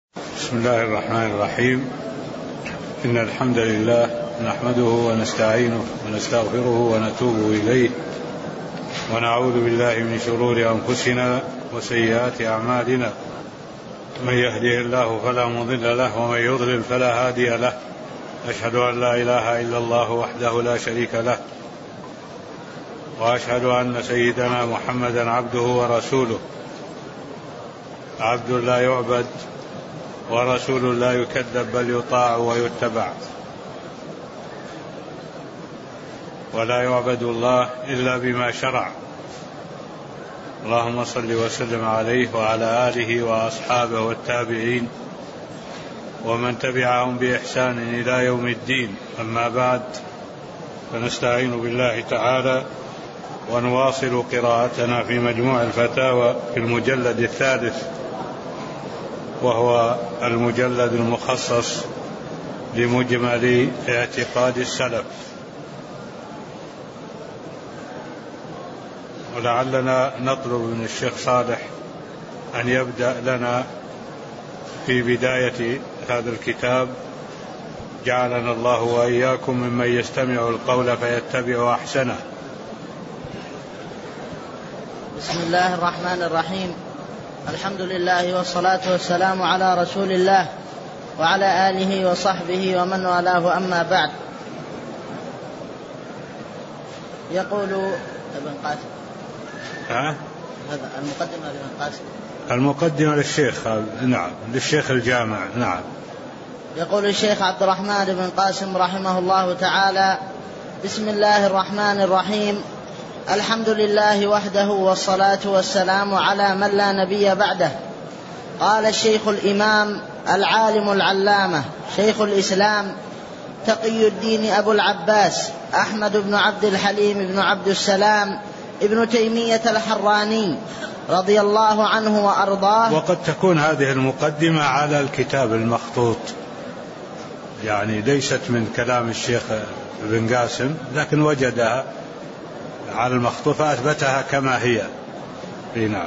بسم الله الرحمن الرحيم. إن الحمد لله نحمده ونستعينه ونستغفره ونتوب إليه ونعوذ بالله من شرور أنفسنا وسيئات أعمالنا. من يهده الله فلا مضل له ومن يضلل فلا هادي له. أشهد أن لا إله إلا الله وحده لا شريك له، وأشهد أن سيدنا محمدا عبده ورسوله، عبد لا يعبد ورسول لا يكذب بل يطاع ويتبع، ولا يعبد الله إلا بما شرع. اللهم صل وسلم عليه وعلى آله وأصحابه والتابعين ومن تبعهم بإحسان إلى يوم الدين. أما بعد، فنستعين بالله تعالى ونواصل قراءتنا في مجموع الفتاوى في المجلد الثالث، وهو المجلد المخصص لمجمل اعتقاد السلف. ولعلنا نطلب من الشيخ صالح أن يبدأ لنا في بداية هذا الكتاب، جعلنا الله وإياكم ممن يستمع القول فيتبع أحسنه. بسم الله الرحمن الرحيم. الحمد لله والصلاة والسلام على رسول الله وعلى آله وصحبه ومن والاه. أما بعد، يقول ابن قاسم هذا المقدمة لابن قاسم، المقدمة للشيخ، نعم، للشيخ الجامع، نعم. يقول الشيخ عبد الرحمن بن قاسم رحمه الله تعالى: بسم الله الرحمن الرحيم. الحمد لله وحده، والصلاة والسلام على من لا نبي بعده. قال الشيخ الإمام العالم العلامة شيخ الإسلام تقي الدين أبو العباس أحمد بن عبد الحليم بن عبد السلام ابن تيمية الحراني رضي الله عنه وأرضاه. وقد تكون هذه المقدمة على الكتاب المخطوط، يعني ليست من كلام الشيخ ابن قاسم، لكن وجدها على المخطوط فأثبتها كما هي. نعم.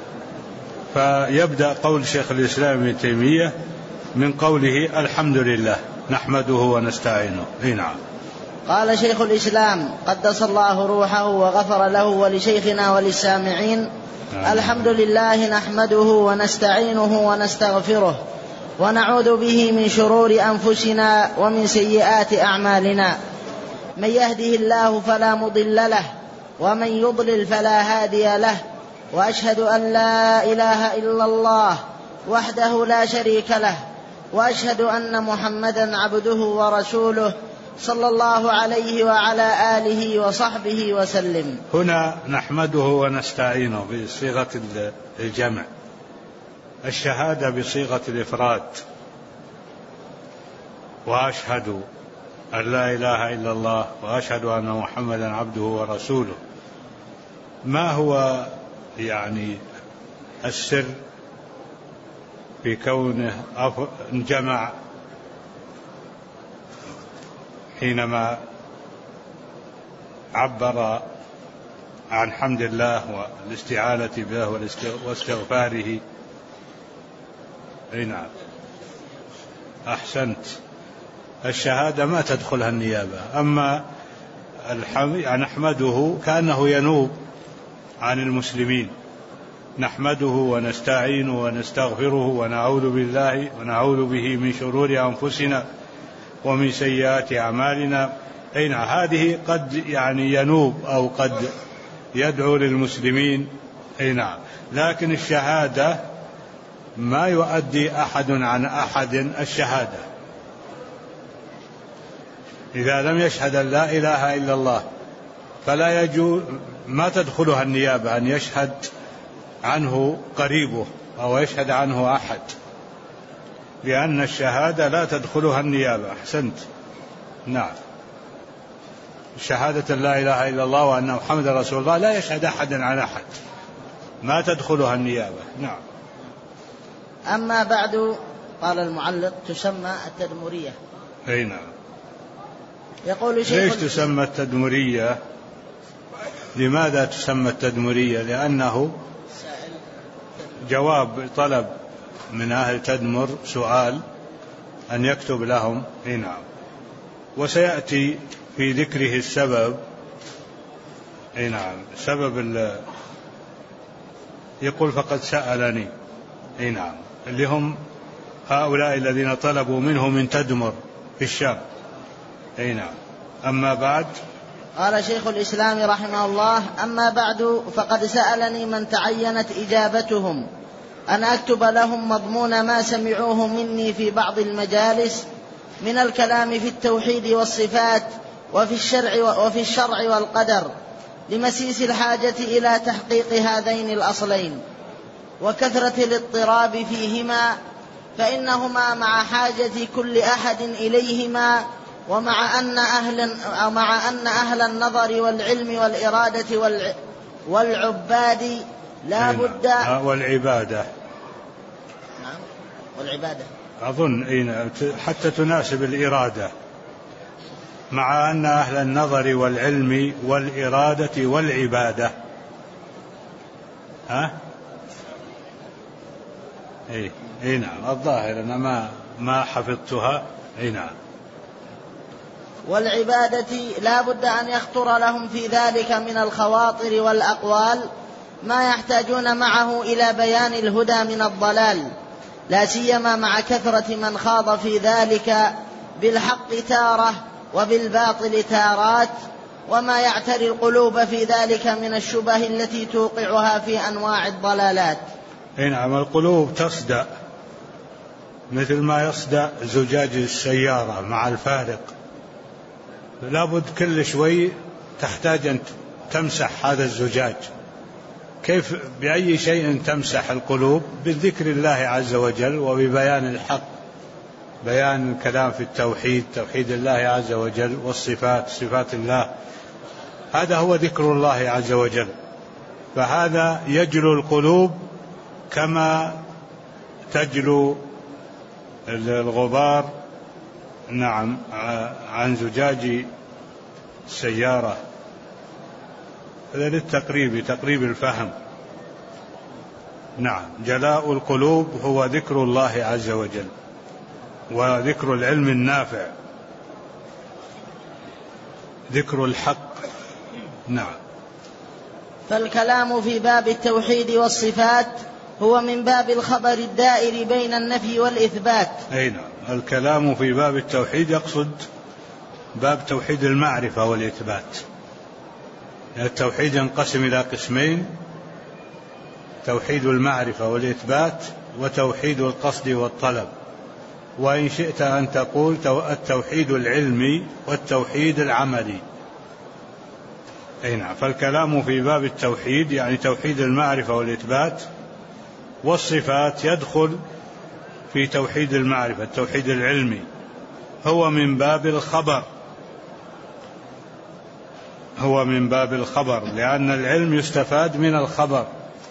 فيبدأ قول شيخ الإسلام ابن تيمية من قوله: الحمد لله نحمده ونستعينه. نعم. قال شيخ الإسلام قدس الله روحه وغفر له ولشيخنا وللسامعين: الحمد لله نحمده ونستعينه ونستغفره ونعوذ به من شرور أنفسنا ومن سيئات أعمالنا. من يهده الله فلا مضل له ومن يضلل فلا هادي له. وأشهد أن لا إله إلا الله وحده لا شريك له، وأشهد أن محمدا عبده ورسوله صلى الله عليه وعلى آله وصحبه وسلم. هنا نحمده ونستعينه بصيغة الجمع، الشهادة بصيغة الإفراد: وأشهد أن لا إله إلا الله وأشهد أن محمدا عبده ورسوله. ما هو يعني السر في كونه جمع حينما عبر عن حمد الله والاستعانة به واستغفاره؟ نعم، أحسنت. الشهادة ما تدخلها النيابة، أما نحمده كأنه ينوب عن المسلمين: نحمده ونستعينه ونستغفره ونعوذ به من شرور أنفسنا ومن سيئات أعمالنا. أين هذه قد يعني ينوب أو قد يدعو للمسلمين. نعم. لكن الشهادة ما يؤدي أحد عن أحد الشهادة. إذا لم يشهد أن لا إله إلا الله فلا يجوز، ما تدخلها النيابة أن يشهد عنه قريبه أو يشهد عنه أحد، لأن الشهادة لا تدخلها النيابة. أحسنت. نعم. شهادة لا إله إلا الله وأن محمد رسول الله لا يشهد أحد عن أحد، ما تدخلها النيابة. نعم. أما بعد، قال المعلق: تسمى التدمرية. أي نعم. يقول ليش تسمى التدمرية؟ لماذا تسمى التدمرية؟ لأنه جواب طلب من أهل تدمر سؤال أن يكتب لهم. نعم. وسيأتي في ذكره السبب. نعم. سبب يقول فقد سألني. نعم. اللي هم هؤلاء الذين طلبوا منه من تدمر في الشام. نعم. أما بعد. قال شيخ الإسلام رحمه الله: أما بعد فقد سألني من تعينت إجابتهم أن أكتب لهم مضمون ما سمعوه مني في بعض المجالس من الكلام في التوحيد والصفات وفي الشرع والقدر، لمسيس الحاجة إلى تحقيق هذين الأصلين وكثرة الاضطراب فيهما، فإنهما مع حاجة كل أحد إليهما، ومع أن أهل النظر والعلم والإرادة والعباد لا بد والعبادة. نعم. والعبادة أظن حتى تناسب الإرادة. مع أن أهل النظر والعلم والإرادة والعبادة. نعم. الظاهر أنا ما حفظتها. نعم. والعبادة لا بد أن يخطر لهم في ذلك من الخواطر والأقوال ما يحتاجون معه إلى بيان الهدى من الضلال، لا سيما مع كثرة من خاض في ذلك بالحق تارة وبالباطل تارات، وما يعتري القلوب في ذلك من الشبه التي توقعها في أنواع الضلالات. نعم. القلوب تصدأ مثل ما يصدأ زجاج السيارة مع الفارق، لابد كل شوي تحتاج أن تمسح هذا الزجاج. كيف بأي شيء تمسح القلوب؟ بذكر الله عز وجل وببيان الحق، بيان الكلام في التوحيد، توحيد الله عز وجل، والصفات، صفات الله. هذا هو ذكر الله عز وجل، فهذا يجلو القلوب كما تجلو الغبار. نعم. عن زجاج السيارة. هذا للتقريب، تقريب الفهم. نعم. جلاء القلوب هو ذكر الله عز وجل وذكر العلم النافع، ذكر الحق. نعم. فالكلام في باب التوحيد والصفات هو من باب الخبر الدائر بين النفي والإثبات. نعم. الكلام في باب التوحيد يقصد باب توحيد المعرفة والإثبات. التوحيد ينقسم إلى قسمين: توحيد المعرفة والإثبات، وتوحيد القصد والطلب. وإن شئت أن تقول التوحيد العلمي والتوحيد العملي. نعم. فالكلام في باب التوحيد يعني توحيد المعرفة والإثبات، والصفات يدخل في توحيد المعرفة، التوحيد العلمي هو من باب الخبر، هو من باب الخبر، لأن العلم يستفاد من الخبر.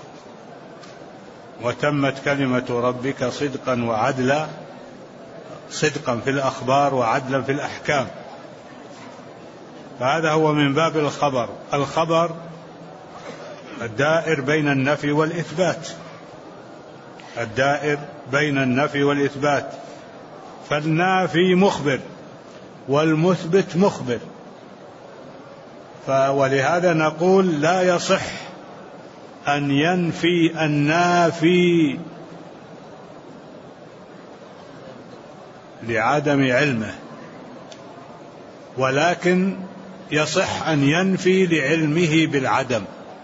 وتمت كلمة ربك صدقا وعدلا، صدقا في الأخبار وعدلا في الأحكام. فهذا هو من باب الخبر، الخبر الدائر بين النفي والإثبات، الدائر بين النفي والإثبات. فالنافي مخبر والمثبت مخبر، ولهذا نقول لا يصح أن ينفي النافي لعدم علمه، ولكن يصح أن ينفي لعلمه بالعدم.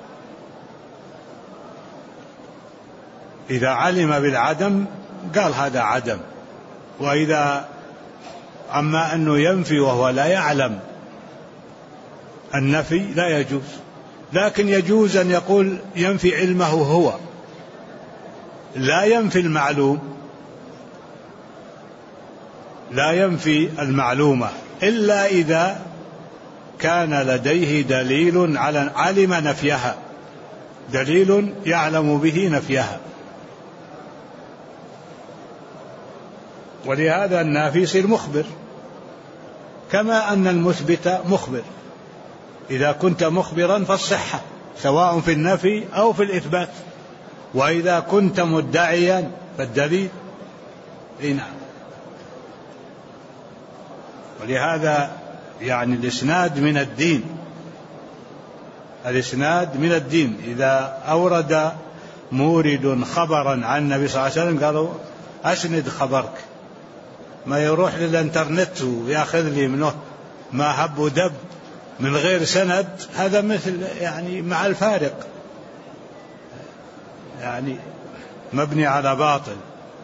إذا علم بالعدم قال هذا عدم، وإذا أما أنه ينفي وهو لا يعلم النفي لا يجوز. لكن يجوز أن يقول ينفي علمه هو، لا ينفي المعلوم، لا ينفي المعلومة إلا إذا كان لديه دليل على علم نفيها، دليل يعلم به نفيها. ولهذا النافي يصير مخبر، كما أن المثبت مخبر. إذا كنت مخبرا فالصحة سواء في النفي أو في الإثبات. وإذا كنت مدعيا فالدليل. نعم. ولهذا يعني الإسناد من الدين، الإسناد من الدين. إذا أورد مورد خبرا عن النبي صلى الله عليه وسلم قالوا أسند خبرك، ما يروح للإنترنت ويأخذ لي منه ما هب ودب من غير سند. هذا مثل يعني مع الفارق، يعني مبني على باطل.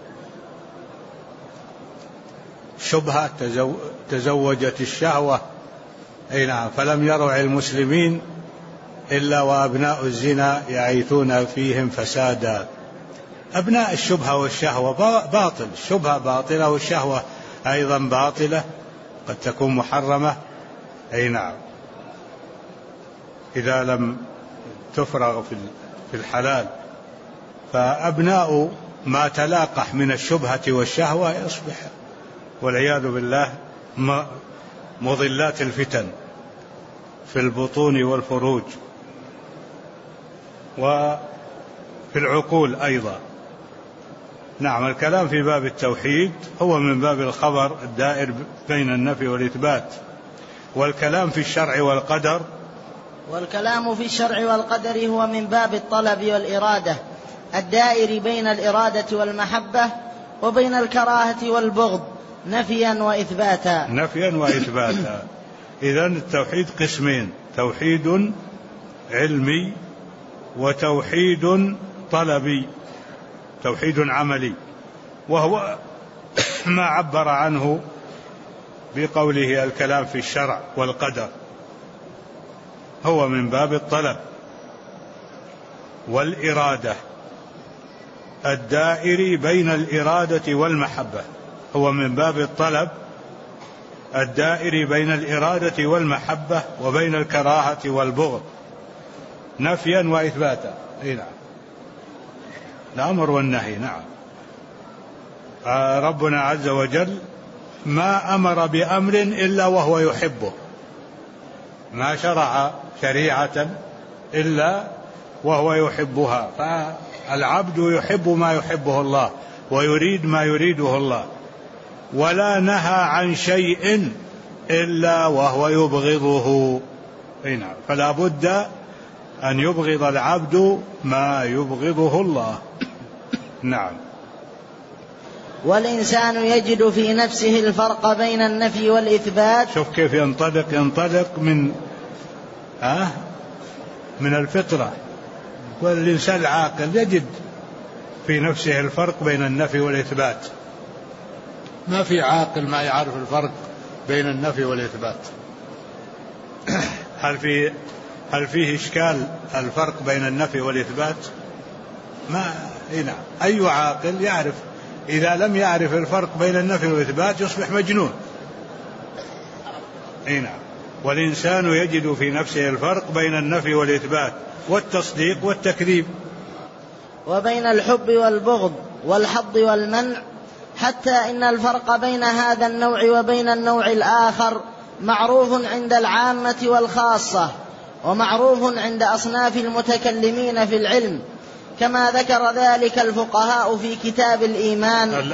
شبهة تزوجت الشهوة، أي نعم، فلم يرع المسلمين إلا وأبناء الزنا يعيثون فيهم فسادا. أبناء الشبهة والشهوة باطل، الشبهة باطلة والشهوة أيضا باطلة، قد تكون محرمة، أي نعم، إذا لم تفرغ في الحلال. فأبناء ما تلاقح من الشبهة والشهوة يصبح والعياذ بالله مضلات الفتن في البطون والفروج وفي العقول أيضا. نعم. الكلام في باب التوحيد هو من باب الخبر الدائر بين النفي والإثبات. والكلام في الشرع والقدر، والكلام في الشرع والقدر هو من باب الطلب والإرادة الدائر بين الإرادة والمحبة وبين الكراهة والبغض نفيا وإثباتا. نفيا وإثباتا. إذن التوحيد قسمين: توحيد علمي وتوحيد طلبي، توحيد عملي، وهو ما عبر عنه بقوله الكلام في الشرع والقدر، هو من باب الطلب والإرادة الدائر بين الإرادة والمحبة، هو من باب الطلب الدائر بين الإرادة والمحبة وبين الكراهة والبغض نفيا وإثباتا. نعم. الأمر والنهي. نعم. ربنا عز وجل ما أمر بأمر إلا وهو يحبه، ما شرع شريعة إلا وهو يحبها. فالعبد يحب ما يحبه الله ويريد ما يريده الله، ولا نهى عن شيء إلا وهو يبغضه. نعم. فلا بد أن يبغض العبد ما يبغضه الله. نعم. والإنسان يجد في نفسه الفرق بين النفي والإثبات. شوف كيف ينطلق من الفطرة. والإنسان العاقل يجد في نفسه الفرق بين النفي والإثبات. ما في عاقل ما يعرف الفرق بين النفي والإثبات. هل فيه إشكال الفرق بين النفي والإثبات؟ ما هنا أي عاقل يعرف. إذا لم يعرف الفرق بين النفي والإثبات يصبح مجنون. هنا والإنسان يجد في نفسه الفرق بين النفي والإثبات والتصديق والتكذيب، وبين الحب والبغض والحظ والمنع، حتى إن الفرق بين هذا النوع وبين النوع الآخر معروف عند العامة والخاصة، ومعروف عند أصناف المتكلمين في العلم، كما ذكر ذلك الفقهاء في كتاب الإيمان.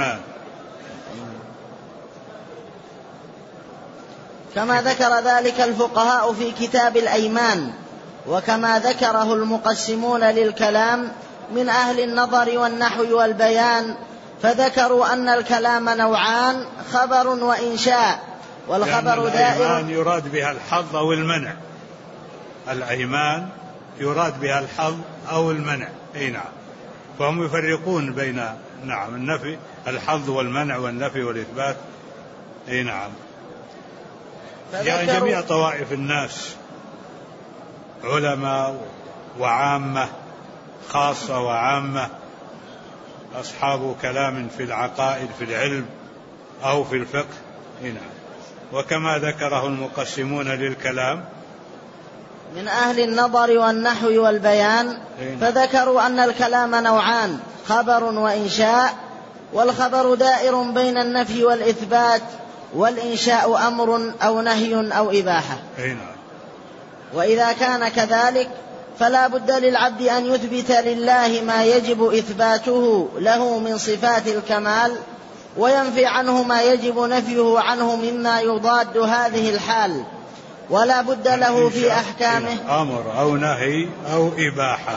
كما ذكر ذلك الفقهاء في كتاب الأيمان، وكما ذكره المقسمون للكلام من أهل النظر والنحو والبيان، فذكروا أن الكلام نوعان: خبر وإنشاء. والخبر دائر. الأيمان يراد بها الحظ أو المنع. الأيمان يراد بها الحظ أو المنع. نعم. فهم يفرقون بين النفي الحظ والمنع والنفي والإثبات. نعم. يعني جميع طوائف الناس، علماء وعامة، خاصة وعامة، أصحاب كلام في العقائد في العلم أو في الفقه. نعم. وكما ذكره المقسمون للكلام من أهل النظر والنحو والبيان، فذكروا أن الكلام نوعان: خبر وإنشاء. والخبر دائر بين النفي والإثبات، والإنشاء أمر أو نهي أو إباحة. وإذا كان كذلك فلا بد للعبد أن يثبت لله ما يجب إثباته له من صفات الكمال، وينفي عنه ما يجب نفيه عنه مما يضاد هذه الحال. ولا بد له في أحكامه أمر أو نهي أو إباحة.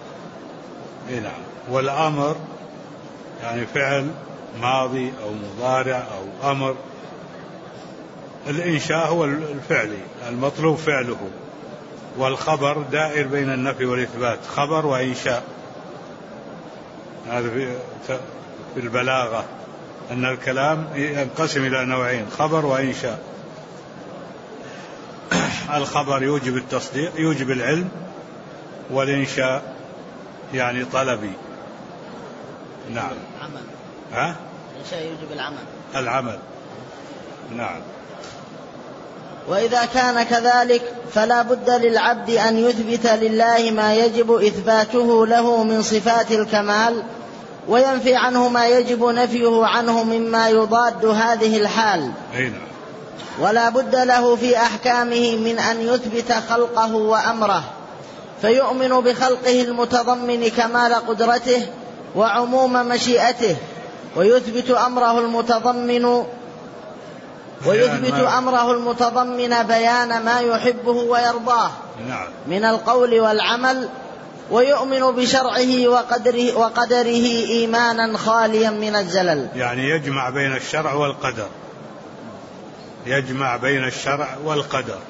والأمر يعني فعل ماضي أو مضارع أو أمر. الإنشاء هو الفعل المطلوب فعله، والخبر دائر بين النفي والإثبات، خبر وإنشاء. هذا في البلاغة أن الكلام ينقسم إلى نوعين، خبر وإنشاء. الخبر يوجب التصديق، يوجب العلم، والإنشاء يعني طلبي. نعم. عمل. الإنشاء يوجب العمل. نعم. وإذا كان كذلك فلا بد للعبد أن يثبت لله ما يجب إثباته له من صفات الكمال، وينفي عنه ما يجب نفيه عنه مما يضاد هذه الحال. ولا بد له في أحكامه من أن يثبت خلقه وأمره، فيؤمن بخلقه المتضمن كمال قدرته وعموم مشيئته، ويثبت أمره المتضمن بيان ما يحبه ويرضاه من القول والعمل، ويؤمن بشرعه وقدره إيمانا خاليا من الزلل. يعني يجمع بين الشرع والقدر، يجمع بين الشرع والقدر.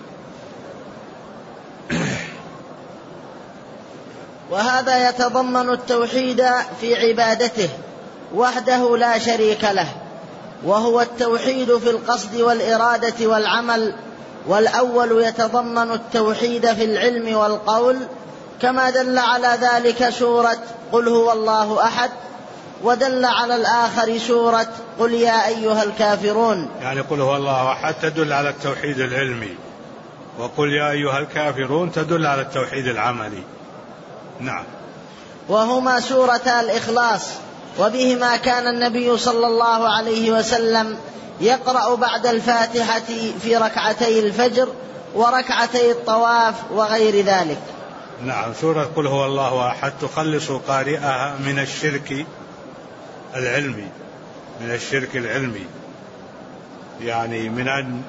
وهذا يتضمن التوحيد في عبادته وحده لا شريك له، وهو التوحيد في القصد والإرادة والعمل. والأول يتضمن التوحيد في العلم والقول، كما دل على ذلك سورة قل هو الله أحد، ودل على الآخر سورة قل يا أيها الكافرون. يعني قل هو الله أحد تدل على التوحيد العلمي، وقل يا أيها الكافرون تدل على التوحيد العملي. نعم. وهما سورة الإخلاص، وبهما كان النبي صلى الله عليه وسلم يقرأ بعد الفاتحة في ركعتي الفجر وركعتي الطواف وغير ذلك. نعم. سورة قل هو الله أحد تخلص قارئها من الشرك العلمي، من الشرك العلمي، يعني من أن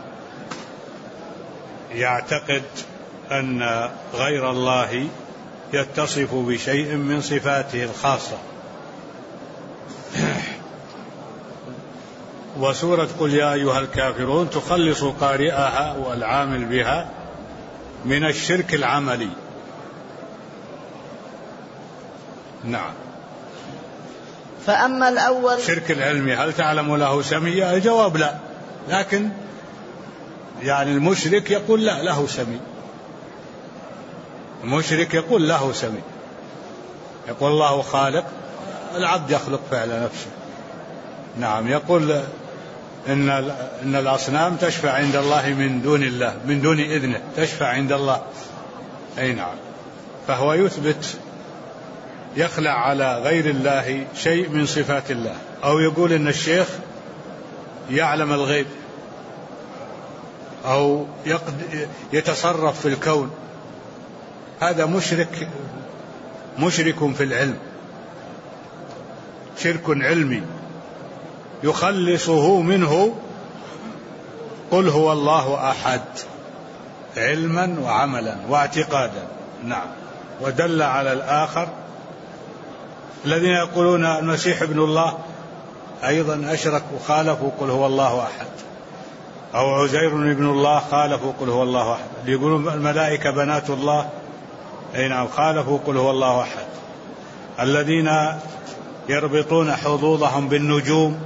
يعتقد أن غير الله يتصف بشيء من صفاته الخاصة. وسورة قل يا أيها الكافرون تخلص قارئها والعامل بها من الشرك العملي. نعم. فأما الأول الشرك العلمي هل تعلم له سميا؟ الجواب لا، لكن يعني المشرك يقول لا له سمي، المشرك يقول له سمي، يقول الله خالق، العبد يخلق فعل نفسه. نعم. يقول إن الأصنام تشفع عند الله من دون الله، من دون إذنه تشفع عند الله. أي نعم. فهو يثبت، يخلع على غير الله شيء من صفات الله، أو يقول إن الشيخ يعلم الغيب، أو يتصرف في الكون. هذا مشرك في العلم، شرك علمي يخلصه منه قل هو الله أحد علما وعملا واعتقادا. نعم. ودل على الآخر الذين يقولون المسيح ابن الله أيضا أشركوا خالفوا قل هو الله أحد، أو عزير ابن الله خالفوا قل هو الله أحد. يقولون الملائكة بنات الله، أي نعم، خالفوا قل هو الله أحد. الذين يربطون حظوظهم بالنجوم،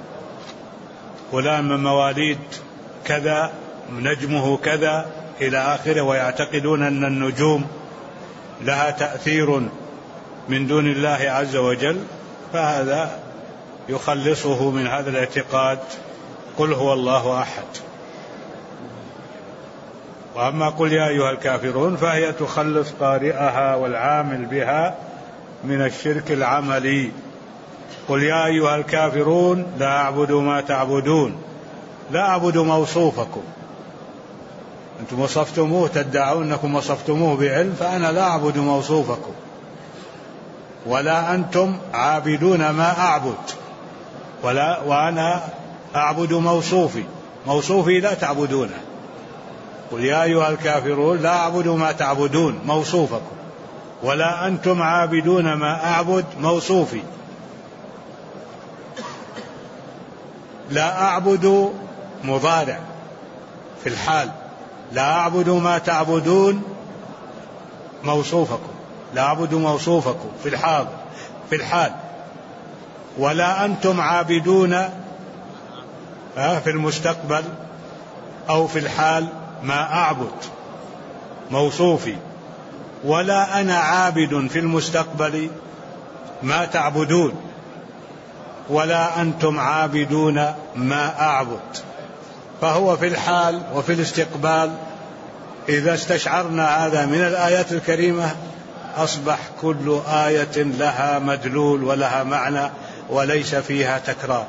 فلان من مواليد كذا نجمه كذا إلى آخره، ويعتقدون أن النجوم لها تأثير من دون الله عز وجل، فهذا يخلصه من هذا الاعتقاد قل هو الله أحد. وأما قل يا أيها الكافرون فهي تخلص قارئها والعامل بها من الشرك العملي. قل يا أيها الكافرون لا أعبد ما تعبدون، لا أعبد موصوفكم، أنتم وصفتموه، تدعون أنكم وصفتموه بعلم، فأنا لا أعبد موصوفكم ولا أنتم عابدون ما أعبد، وأنا أعبد موصوفي لا تعبدونه. قل يا أيها الكافرون لا أعبد ما تعبدون موصوفكم، ولا أنتم عابدون ما أعبد موصوفي. لا أعبد مضارع في الحال، لا أعبد ما تعبدون موصوفكم، لا أعبد موصوفكم في الحال، ولا أنتم عابدون في المستقبل أو في الحال ما أعبد موصوفي، ولا أنا عابد في المستقبل ما تعبدون، ولا أنتم عابدون ما أعبد. فهو في الحال وفي الاستقبال. إذا استشعرنا هذا من الآيات الكريمة أصبح كل آية لها مدلول ولها معنى وليس فيها تكرار.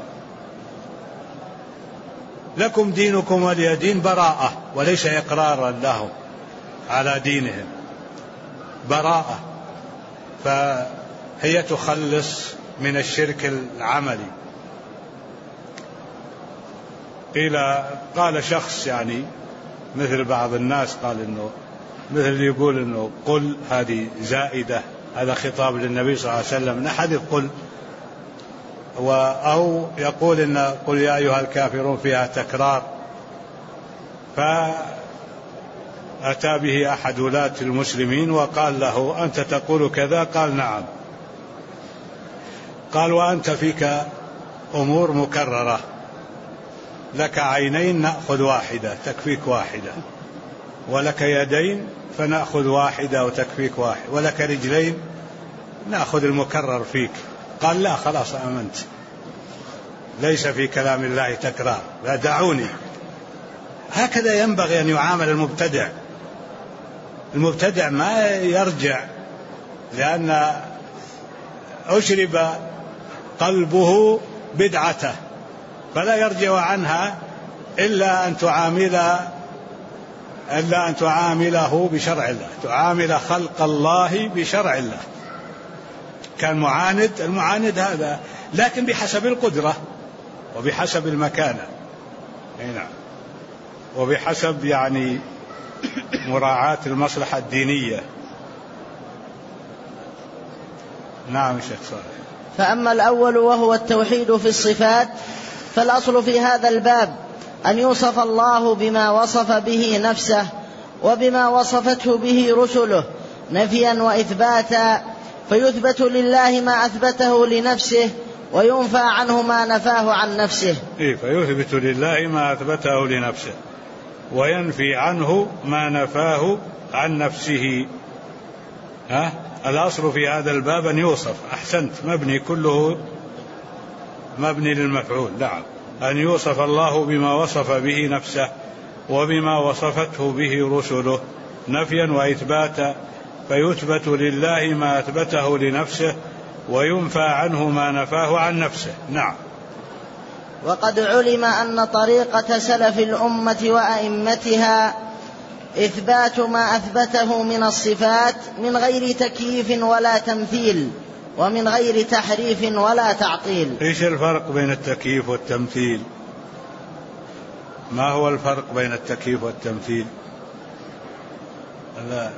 لكم دينكم ولي دين براءة، وليس إقرارا لهم على دينهم، براءة، فهي تخلص من الشرك العملي. قال شخص يعني مثل بعض الناس، قال إنه مثل اللي يقول إنه قل هذه زائدة، هذا خطاب للنبي صلى الله عليه وسلم، نحذف قل، أو يقول إن قل يا أيها الكافرون فيها تكرار. فأتى به أحد ولاة المسلمين وقال له أنت تقول كذا؟ قال نعم. قال وأنت فيك أمور مكررة، لك عينين نأخذ واحدة تكفيك واحدة، ولك يدين فنأخذ واحدة وتكفيك واحد، ولك رجلين نأخذ المكرر فيك. قال لا خلاص آمنت، ليس في كلام الله تكرار، لا دعوني. هكذا ينبغي أن يعامل المبتدع. المبتدع ما يرجع، لأن أشرب قلبه بدعته، فلا يرجع عنها إلا أن تعامله بشرع الله، تعامل خلق الله بشرع الله. كان معاند، المعاند هذا لكن بحسب القدرة وبحسب المكانة، نعم، وبحسب يعني مراعاة المصلحة الدينية. نعم شيخ صالح. فأما الأول وهو التوحيد في الصفات، فالأصل في هذا الباب أن يوصف الله بما وصف به نفسه وبما وصفته به رسله نفيا وإثباتا، فيثبت لله ما أثبته لنفسه وينفى عنه ما نفاه عن نفسه. فيثبت لله ما أثبته لنفسه وينفي عنه ما نفاه عن نفسه. الأصل في هذا الباب أن يوصف، أحسنت، مبني كله مبني للمفعول، نعم، أن يوصف الله بما وصف به نفسه وبما وصفته به رسله نفيا وإثباتا، فيثبت لله ما أثبته لنفسه وينفى عنه ما نفاه عن نفسه. نعم. وقد علم أن طريقة سلف الأمة وأئمتها إثبات ما أثبته من الصفات من غير تكييف ولا تمثيل، ومن غير تحريف ولا تعطيل. إيش الفرق بين التكييف والتمثيل؟ ما هو الفرق بين التكييف والتمثيل؟ لا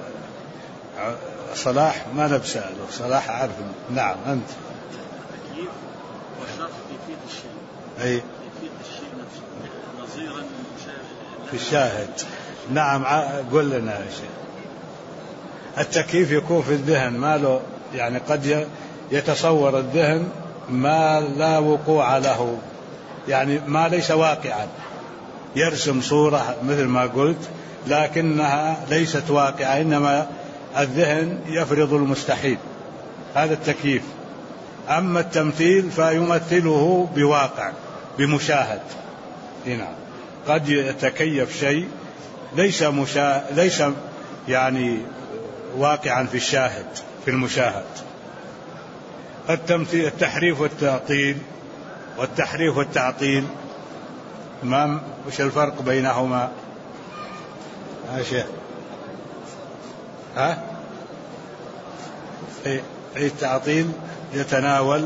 صلاح ما نبسأله، صلاح عارف. نعم أنت. التكييف وشرط كيفية الشيء، أي كيفية الشيء نفسه نظيرا في الشاهد. نعم قل لنا يا شيخ. التكييف يكون في الذهن، ما له يعني قد يتصور الذهن ما لا وقوع له، يعني ما ليس واقعا، يرسم صورة مثل ما قلت لكنها ليست واقعة، إنما الذهن يفرض المستحيل، هذا التكييف. أما التمثيل فيمثله بواقع بمشاهد. نعم، قد يتكيف شيء ليس يعني واقعا في الشاهد في المشاهد. التمثيل التحريف والتعطيل، وش الفرق بينهما؟ يا شيخ؟ ها؟ التعطيل يتناول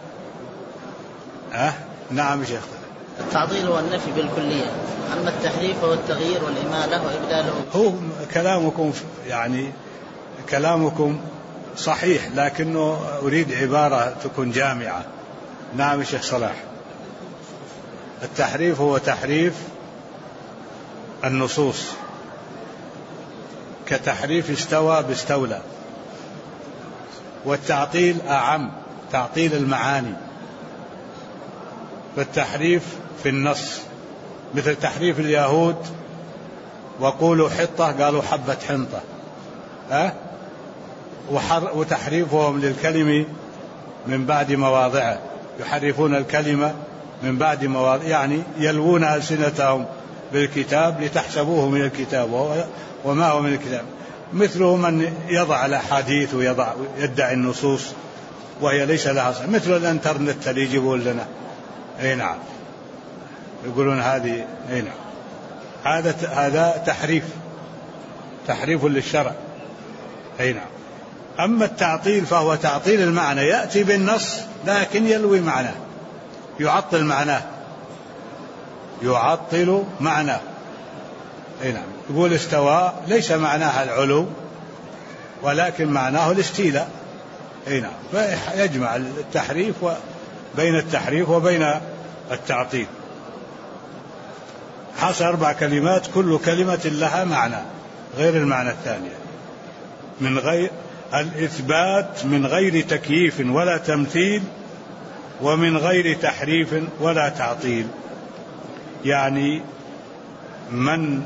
نعم شيخ. التعطيل هو النفي بالكلية، أما التحريف هو التغيير والإمالة وإبداله. هو كلامكم يعني كلامكم صحيح، لكنه أريد عبارة تكون جامعة. نعم شيخ صلاح. التحريف هو تحريف النصوص، كتحريف استوى باستولى. والتعطيل أعم، تعطيل المعاني. فالتحريف في النص مثل تحريف اليهود، وقولوا حطة قالوا حبة حنطة، وتحريفهم للكلم من بعد مواضعه، يحرفون الكلمة من بعد مواضعه، يعني يلوون ألسنتهم بالكتاب لتحسبوه من الكتاب وما هو من الكتاب. مثله من يضع الأحاديث ويدعي النصوص وهي ليس لها صحة، مثل الانترنت اللي يجيبون لنا. اي نعم، يقولون هذه. اي نعم، هذا تحريف للشرع. اي نعم. اما التعطيل فهو تعطيل المعنى، يأتي بالنص لكن يلوي معناه، يعطل معناه. اي نعم. يقول استوى، ليس معناها العلو ولكن معناه الاستيلاء. اي نعم. فيجمع التحريف بين التحريف وبين التعطيل. حصل 4 كلمات كل كلمة لها معنى غير المعنى الثاني، من غير الإثبات، من غير تكييف ولا تمثيل، ومن غير تحريف ولا تعطيل. يعني من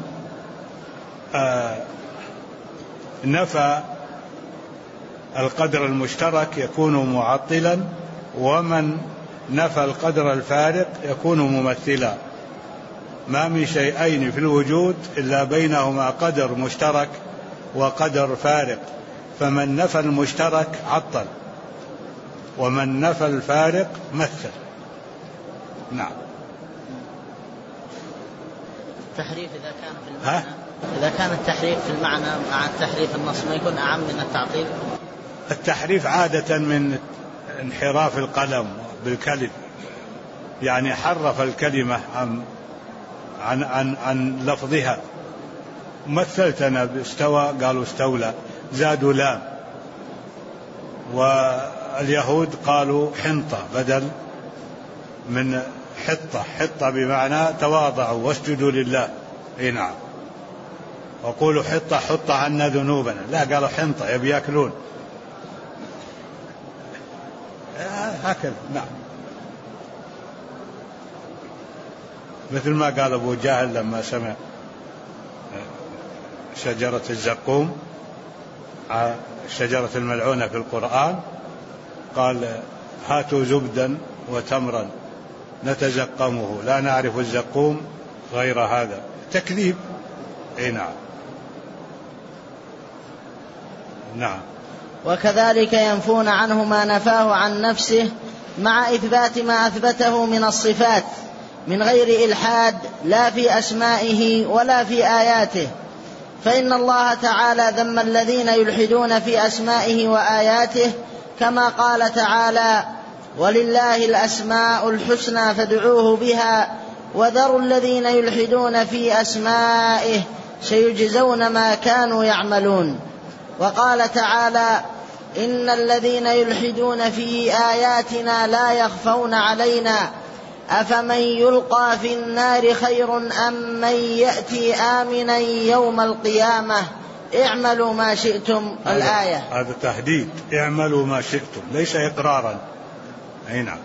نفى القدر المشترك يكون معطلا، ومن نفى القدر الفارق يكون ممثلا. ما من شيئين في الوجود إلا بينهما قدر مشترك وقدر فارق، فمن نفى المشترك عطل، ومن نفى الفارق مثل. نعم. التحريف إذا كان في المعنى، إذا كان التحريف في المعنى مع التحريف النص ما يكون أعم من التعطيل؟ التحريف عادة من انحراف القلم بالكلم، يعني حرف الكلمة عن لفظها. مثلتنا باستوى قالوا استولى، زادوا لام. واليهود قالوا حنطة بدل من حطة بمعنى تواضعوا واسجدوا لله. اي نعم. وقولوا حط عنا ذنوبنا، لا قالوا حنطة يبي يأكلون. هكذا. نعم. مثل ما قال أبو جهل لما سمع شجرة الزقوم، الشجرة الملعونة في القرآن، قال هاتوا زبدا وتمرا نتزقمه لا نعرف الزقوم غير هذا. تكذيب. اي نعم. نعم. وكذلك ينفون عنه ما نفاه عن نفسه مع إثبات ما أثبته من الصفات من غير إلحاد، لا في أسمائه ولا في آياته. فإن الله تعالى ذم الذين يلحدون في أسمائه وآياته، كما قال تعالى: ولله الأسماء الحسنى فادعوه بها وذروا الذين يلحدون في أسمائه سيجزون ما كانوا يعملون. وقال تعالى: إن الذين يلحدون في آياتنا لا يخفون علينا أفمن يلقى في النار خير أم من يأتي آمنا يوم القيامة اعملوا ما شئتم. الآية. هذا تهديد، اعملوا ما شئتم، ليس إقرارا. أي نعم.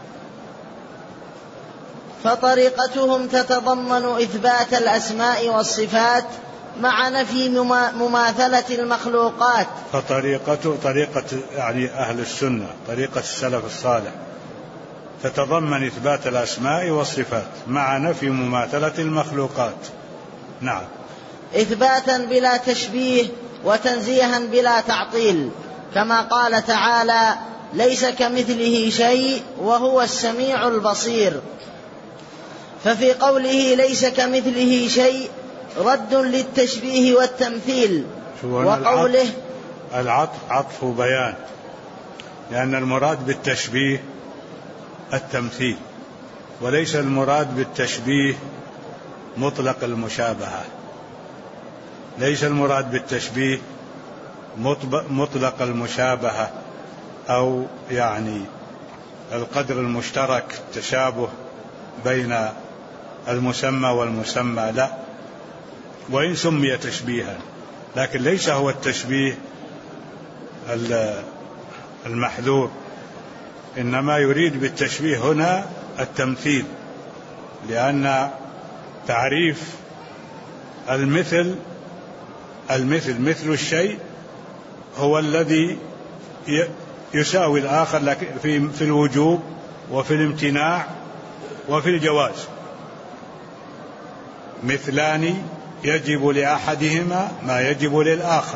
فطريقتهم تتضمن إثبات الأسماء والصفات مع نفي مماثلة المخلوقات. طريقة يعني أهل السنة، طريقة السلف الصالح، تتضمن إثبات الأسماء والصفات مع نفي مماثلة المخلوقات. نعم. إثباتا بلا تشبيه وتنزيها بلا تعطيل، كما قال تعالى: ليس كمثله شيء وهو السميع البصير. ففي قوله ليس كمثله شيء رد للتشبيه والتمثيل. وقوله العطف عطف بيان، لأن المراد بالتشبيه التمثيل، وليس المراد بالتشبيه مطلق المشابهة. ليس المراد بالتشبيه مطلق المشابهة أو يعني القدر المشترك، التشابه بين المسمى والمسمى، لا، وإن سمي تشبيها، لكن ليس هو التشبيه المحذور، إنما يريد بالتشبيه هنا التمثيل، لأن تعريف المثل مثل الشيء هو الذي يساوي الآخر، لكن في الوجوب وفي الامتناع وفي الجواز. مثلان يجب لأحدهما ما يجب للآخر،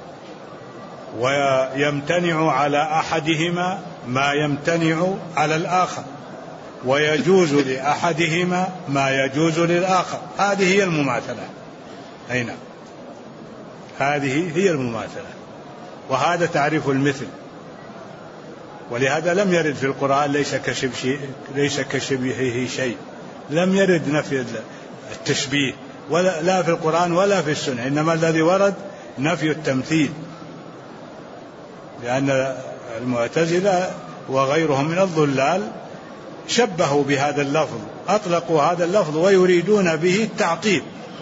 ويمتنع على أحدهما ما يمتنع على الآخر، ويجوز لأحدهما ما يجوز للآخر. هذه هي المماثلة. أين هذه هي المماثلة، وهذا تعريف المثل. ولهذا لم يرد في القرآن ليس كشبهه شيء، لم يرد نفي التشبيه ولا لا في القرآن ولا في السنة، إنما الذي ورد نفي التمثيل، لأن المعتزلة وغيرهم من الضلال شبهوا بهذا اللفظ، أطلقوا هذا اللفظ ويريدون به التعطيل،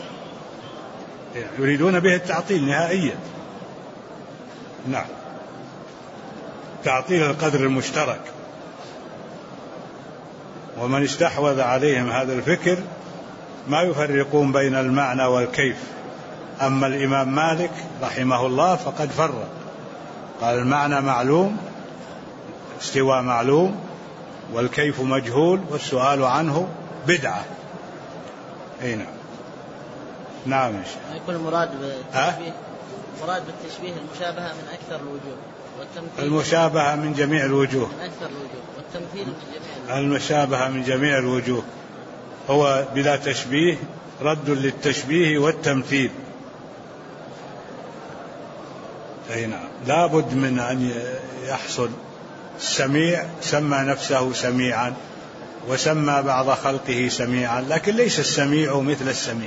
يريدون به التعطيل نهائيا. نعم، تعطيل القدر المشترك. ومن استحوذ عليهم هذا الفكر ما يفرقون بين المعنى والكيف. أما الإمام مالك رحمه الله فقد فرق، قال المعنى معلوم، استواء معلوم، والكيف مجهول، والسؤال عنه بدعة. أي نعم. نعم. يكون المراد بالتشبيه المشابهة من أكثر الوجوه، والتمثيل المشابهة من جميع الوجوه، من أكثر الوجوه، والتمثيل من جميع المشابهة من جميع الوجوه. هو بلا تشبيه رد للتشبيه والتمثيل. أي نعم. لا بد من أن يحصل. السميع سمى نفسه سميعا، وسمى بعض خلقه سميعا، لكن ليس السميع مثل السميع.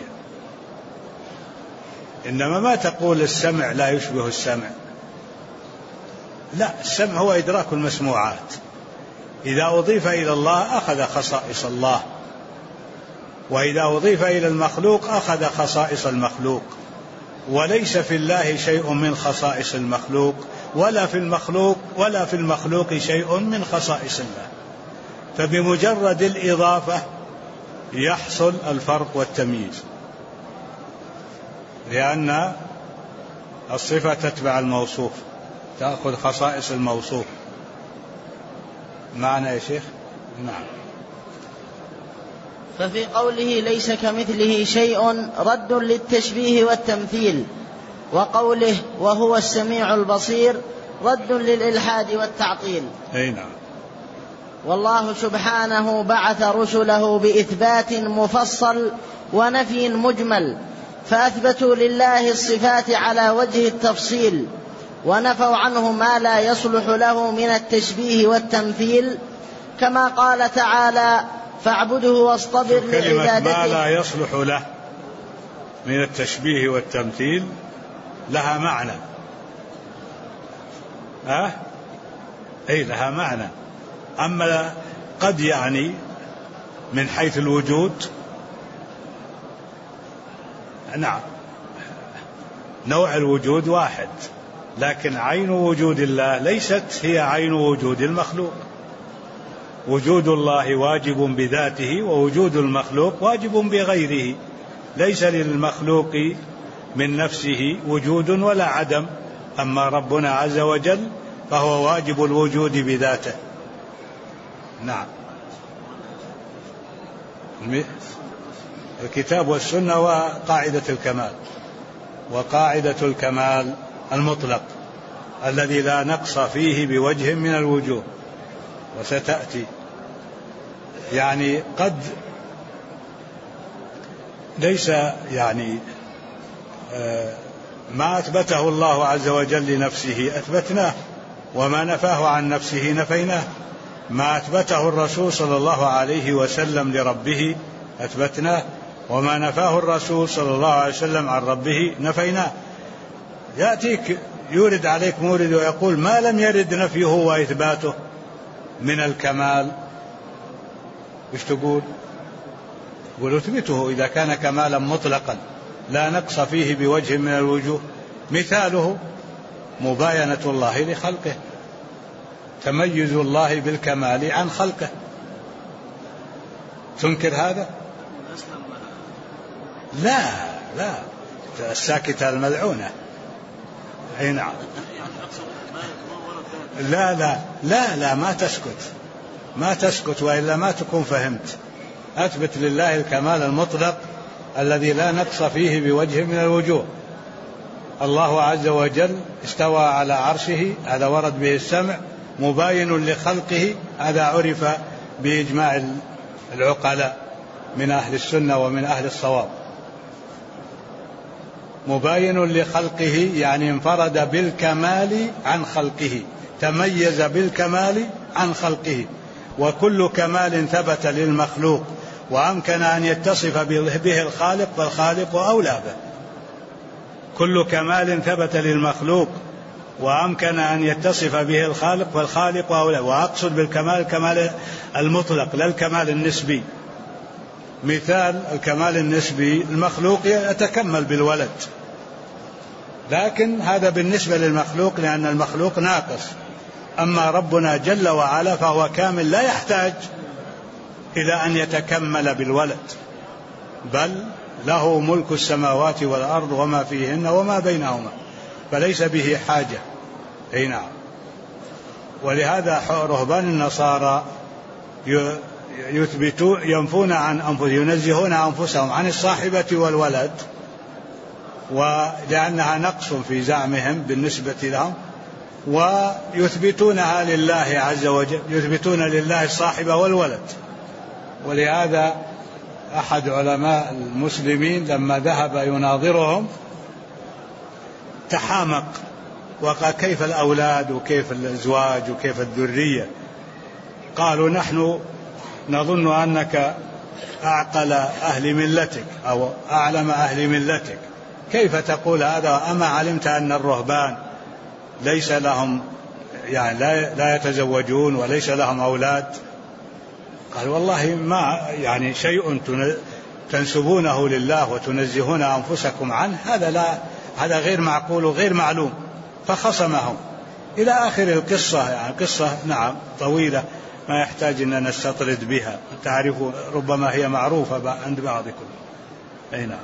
إنما ما تقول السمع لا يشبه السمع، لا، السمع هو إدراك المسموعات. إذا أضيف إلى الله أخذ خصائص الله، وإذا أضيف إلى المخلوق أخذ خصائص المخلوق، وليس في الله شيء من خصائص المخلوق، ولا في المخلوق شيء من خصائص الله. فبمجرد الإضافة يحصل الفرق والتمييز، لأن الصفة تتبع الموصوف، تأخذ خصائص الموصوف. معنى يا شيخ؟ نعم. ففي قوله ليس كمثله شيء رد للتشبيه والتمثيل، وقوله وهو السميع البصير رد للإلحاد والتعطيل. أي نعم. والله سبحانه بعث رسله بإثبات مفصل ونفي مجمل، فأثبتوا لله الصفات على وجه التفصيل، ونفوا عنه ما لا يصلح له من التشبيه والتمثيل، كما قال تعالى فاعبده واصطبر لعبادته. ما لا يصلح له من التشبيه والتمثيل لها معنى. أي لها معنى. أما قد يعني من حيث الوجود، نعم، نوع الوجود واحد، لكن عين وجود الله ليست هي عين وجود المخلوق. وجود الله واجب بذاته، ووجود المخلوق واجب بغيره. ليس للمخلوق من نفسه وجود ولا عدم، أما ربنا عز وجل فهو واجب الوجود بذاته. نعم. الكتاب والسنة وقاعدة الكمال، وقاعدة الكمال المطلق الذي لا نقص فيه بوجه من الوجوه، وستأتي. يعني قد ليس يعني ما أثبته الله عز وجل لنفسه أثبتناه، وما نفاه عن نفسه نفيناه. ما أثبته الرسول صلى الله عليه وسلم لربه أثبتناه، وما نفاه الرسول صلى الله عليه وسلم عن ربه نفيناه. يأتيك يورد عليك مورد ويقول ما لم يرد نفيه وإثباته من الكمال، وش تقول؟ قل اثبته إذا كان كمالا مطلقا لا نقص فيه بوجه من الوجوه. مثاله مباينة الله لخلقه، تميز الله بالكمال عن خلقه. تنكر هذا؟ لا لا، الساكتة الملعونة. أي نعم. لا لا لا لا، ما تسكت وإلا ما تكون فهمت. أثبت لله الكمال المطلق الذي لا نقص فيه بوجه من الوجوه. الله عز وجل استوى على عرشه، هذا ورد به السمع. مباين لخلقه، هذا عرف بإجماع العقلاء من أهل السنة ومن أهل الصواب. مباين لخلقه يعني انفرد بالكمال عن خلقه، تميز بالكمال عن خلقه. وكل كمال ثبت للمخلوق وأمكن أن يتصف به الخالق فالخالق أولى به. كل كمال ثبت للمخلوق وأمكن أن يتصف به الخالق فالخالق أولى. وأقصد بالكمال الكمال المطلق لا الكمال النسبي. مثال الكمال النسبي، المخلوق يتكمل بالولد، لكن هذا بالنسبة للمخلوق لأن المخلوق ناقص. أما ربنا جل وعلا فهو كامل لا يحتاج إلى أن يتكمل بالولد، بل له ملك السماوات والأرض وما فيهن وما بينهما، فليس به حاجة. أي نعم. ولهذا رهبان النصارى ينفون عن أنفسهم، ينزهون أنفسهم عن الصاحبة والولد، ولأنها نقص في زعمهم بالنسبة لهم، ويثبتونها لله عز وجل، يثبتون لله الصاحبة والولد. ولهذا أحد علماء المسلمين لما ذهب يناظرهم تحامق وقال كيف الأولاد وكيف الأزواج وكيف الذرية؟ قالوا نحن نظن أنك أعقل أهل ملتك أو أعلم أهل ملتك، كيف تقول هذا؟ أما علمت أن الرهبان ليس لهم يعني لا يتزوجون وليس لهم أولاد؟ قال والله ما يعني شيء تنسبونه لله وتنزهون أنفسكم عنه، هذا غير معقول وغير معلوم. فخصمهم إلى آخر القصة. يعني قصة نعم طويلة ما يحتاج أن نستطرد بها، تعرف ربما هي معروفة عند بعضكم. أي نعم.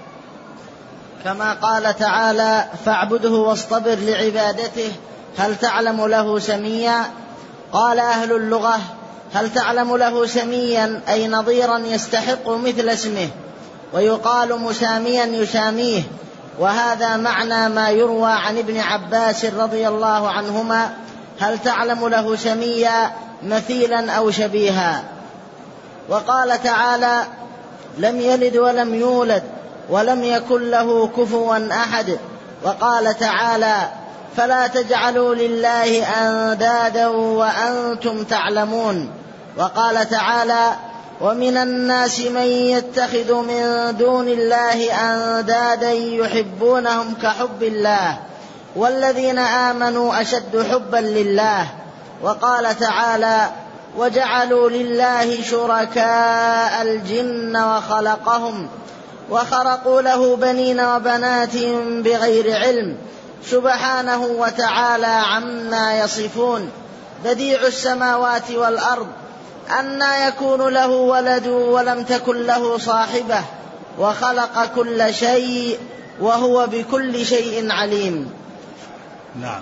كما قال تعالى فاعبده واصطبر لعبادته هل تعلم له سميا. قال أهل اللغة هل تعلم له سميا أي نظيرا يستحق مثل اسمه، ويقال مساميا يساميه. وهذا معنى ما يروى عن ابن عباس رضي الله عنهما هل تعلم له سميا مثيلا أو شبيها. وقال تعالى لم يلد ولم يولد ولم يكن له كفوا أحد. وقال تعالى فلا تجعلوا لله أندادا وأنتم تعلمون. وقال تعالى ومن الناس من يتخذ من دون الله أندادا يحبونهم كحب الله والذين آمنوا أشد حبا لله. وقال تعالى وجعلوا لله شركاء الجن وخلقهم وخرقوا له بنين وبنات بغير علم سبحانه وتعالى عما يصفون. بديع السماوات والأرض أنى يكون له ولد ولم تكن له صاحبة وخلق كل شيء وهو بكل شيء عليم. نعم.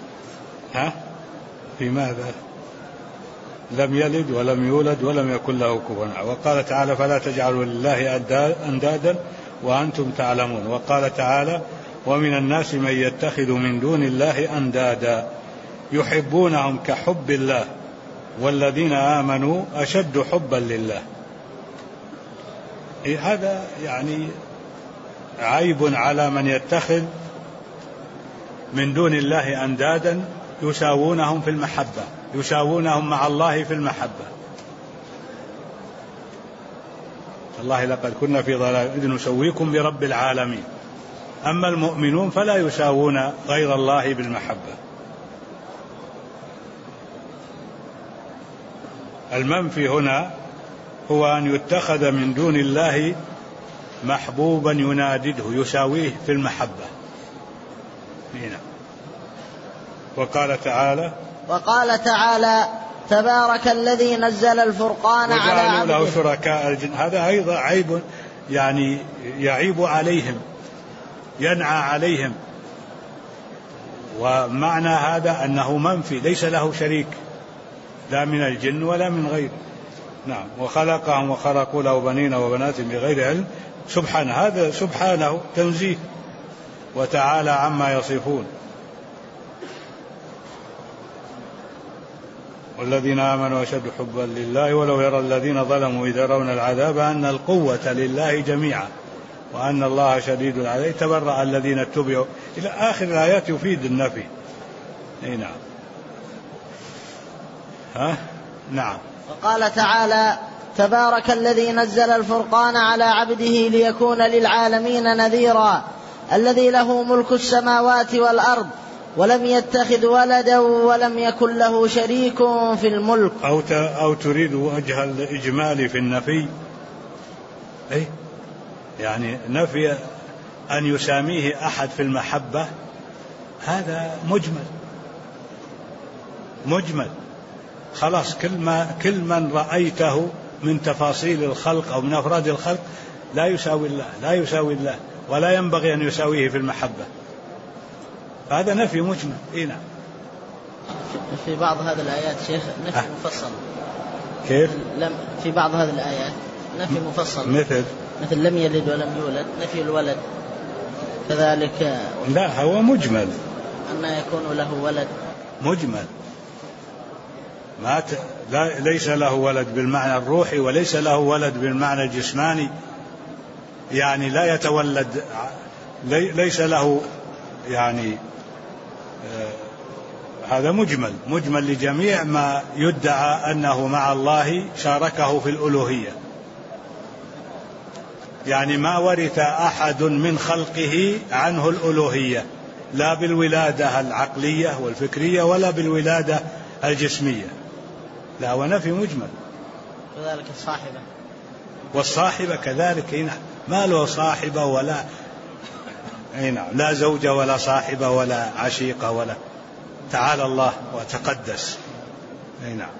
في ماذا؟ لم يلد ولم يولد ولم يكن له كفوا أحد. وقال تعالى فلا تجعلوا لله أندادا وأنتم تعلمون. وقال تعالى ومن الناس من يتخذ من دون الله أندادا يحبونهم كحب الله والذين آمنوا أشد حبا لله. هذا يعني عيب على من يتخذ من دون الله أندادا يساوونهم في المحبة، يساوونهم مع الله في المحبة. الله لقد كنا في ضلال إذ نسويكم برب العالمين. أما المؤمنون فلا يساوون غير الله بالمحبة. المنفي هنا هو أن يتخذ من دون الله محبوبا ينادده يساويه في المحبة. هنا وقال تعالى تبارك الذي نزل الفرقان على عبده وجعلوا له شركاء الجن. هذا أيضا عيب، يعني يعيب عليهم، ينعى عليهم، ومعنى هذا أنه منفي ليس له شريك لا من الجن ولا من غيره. نعم. وخلقهم وخلقوا له بنين وبنات بغير علم. سبحانه، هذا سبحانه تنزيه وتعالى عما يصفون. والذين آمنوا أشد حبا لله ولو يرى الذين ظلموا إذ يرون العذاب أن القوة لله جميعا وأن الله شديد العذاب تبرأ الذين اتبعوا إلى آخر الآيات يفيد النفي. نعم. نعم. وقال تعالى تبارك الذي نزل الفرقان على عبده ليكون للعالمين نذيرا الذي له ملك السماوات والأرض ولم يتخذ ولدا ولم يكن له شريك في الملك. أو تريد وجه الإجمال في النفي، يعني نفي أن يساميه أحد في المحبة، هذا مجمل خلاص. كل من رأيته من تفاصيل الخلق أو من أفراد الخلق لا يساوي الله ولا ينبغي أن يساويه في المحبة. هذا نفي مجمل. نعم. في بعض هذه الآيات شيخ نفي مفصل. كيف؟ في بعض هذه الآيات نفي مفصل، مثل لم يلد ولم يولد، نفي الولد كذلك. لا، هو مجمل أن يكون له ولد، مجمل. ليس له ولد بالمعنى الروحي وليس له ولد بالمعنى الجسماني، يعني لا يتولد، ليس له، يعني هذا مجمل لجميع ما يدعى أنه مع الله شاركه في الألوهية. يعني ما ورث أحد من خلقه عنه الألوهية، لا بالولادة العقلية والفكرية ولا بالولادة الجسمية، لا، ونفي مجمل. كذلك والصاحبة كذلك. هنا ما له صاحبة ولا لا زوجة ولا صاحبة ولا عشيقة ولا، تعالى الله وتقدس. نعم.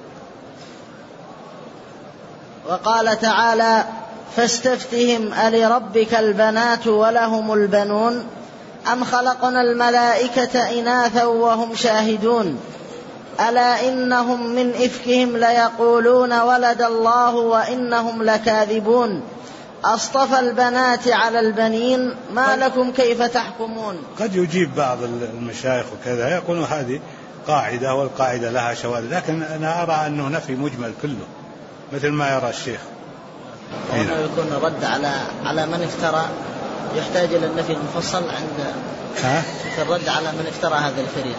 وقال تعالى فاستفتهم ألربك البنات ولهم البنون أم خلقنا الملائكة إناثا وهم شاهدون ألا إنهم من إفكهم ليقولون ولد الله وإنهم لكاذبون أصطفى البنات على البنين ما لكم كيف تحكمون. قد يجيب بعض المشايخ وكذا يقولون هذه قاعدة والقاعدة لها شواذ، لكن أنا أرى أنه نفي مجمل كله مثل ما يرى الشيخ. وأنه يكون رد على من افترى، يحتاج إلى النفي المفصل عند الرد على من افترى هذا الفريق.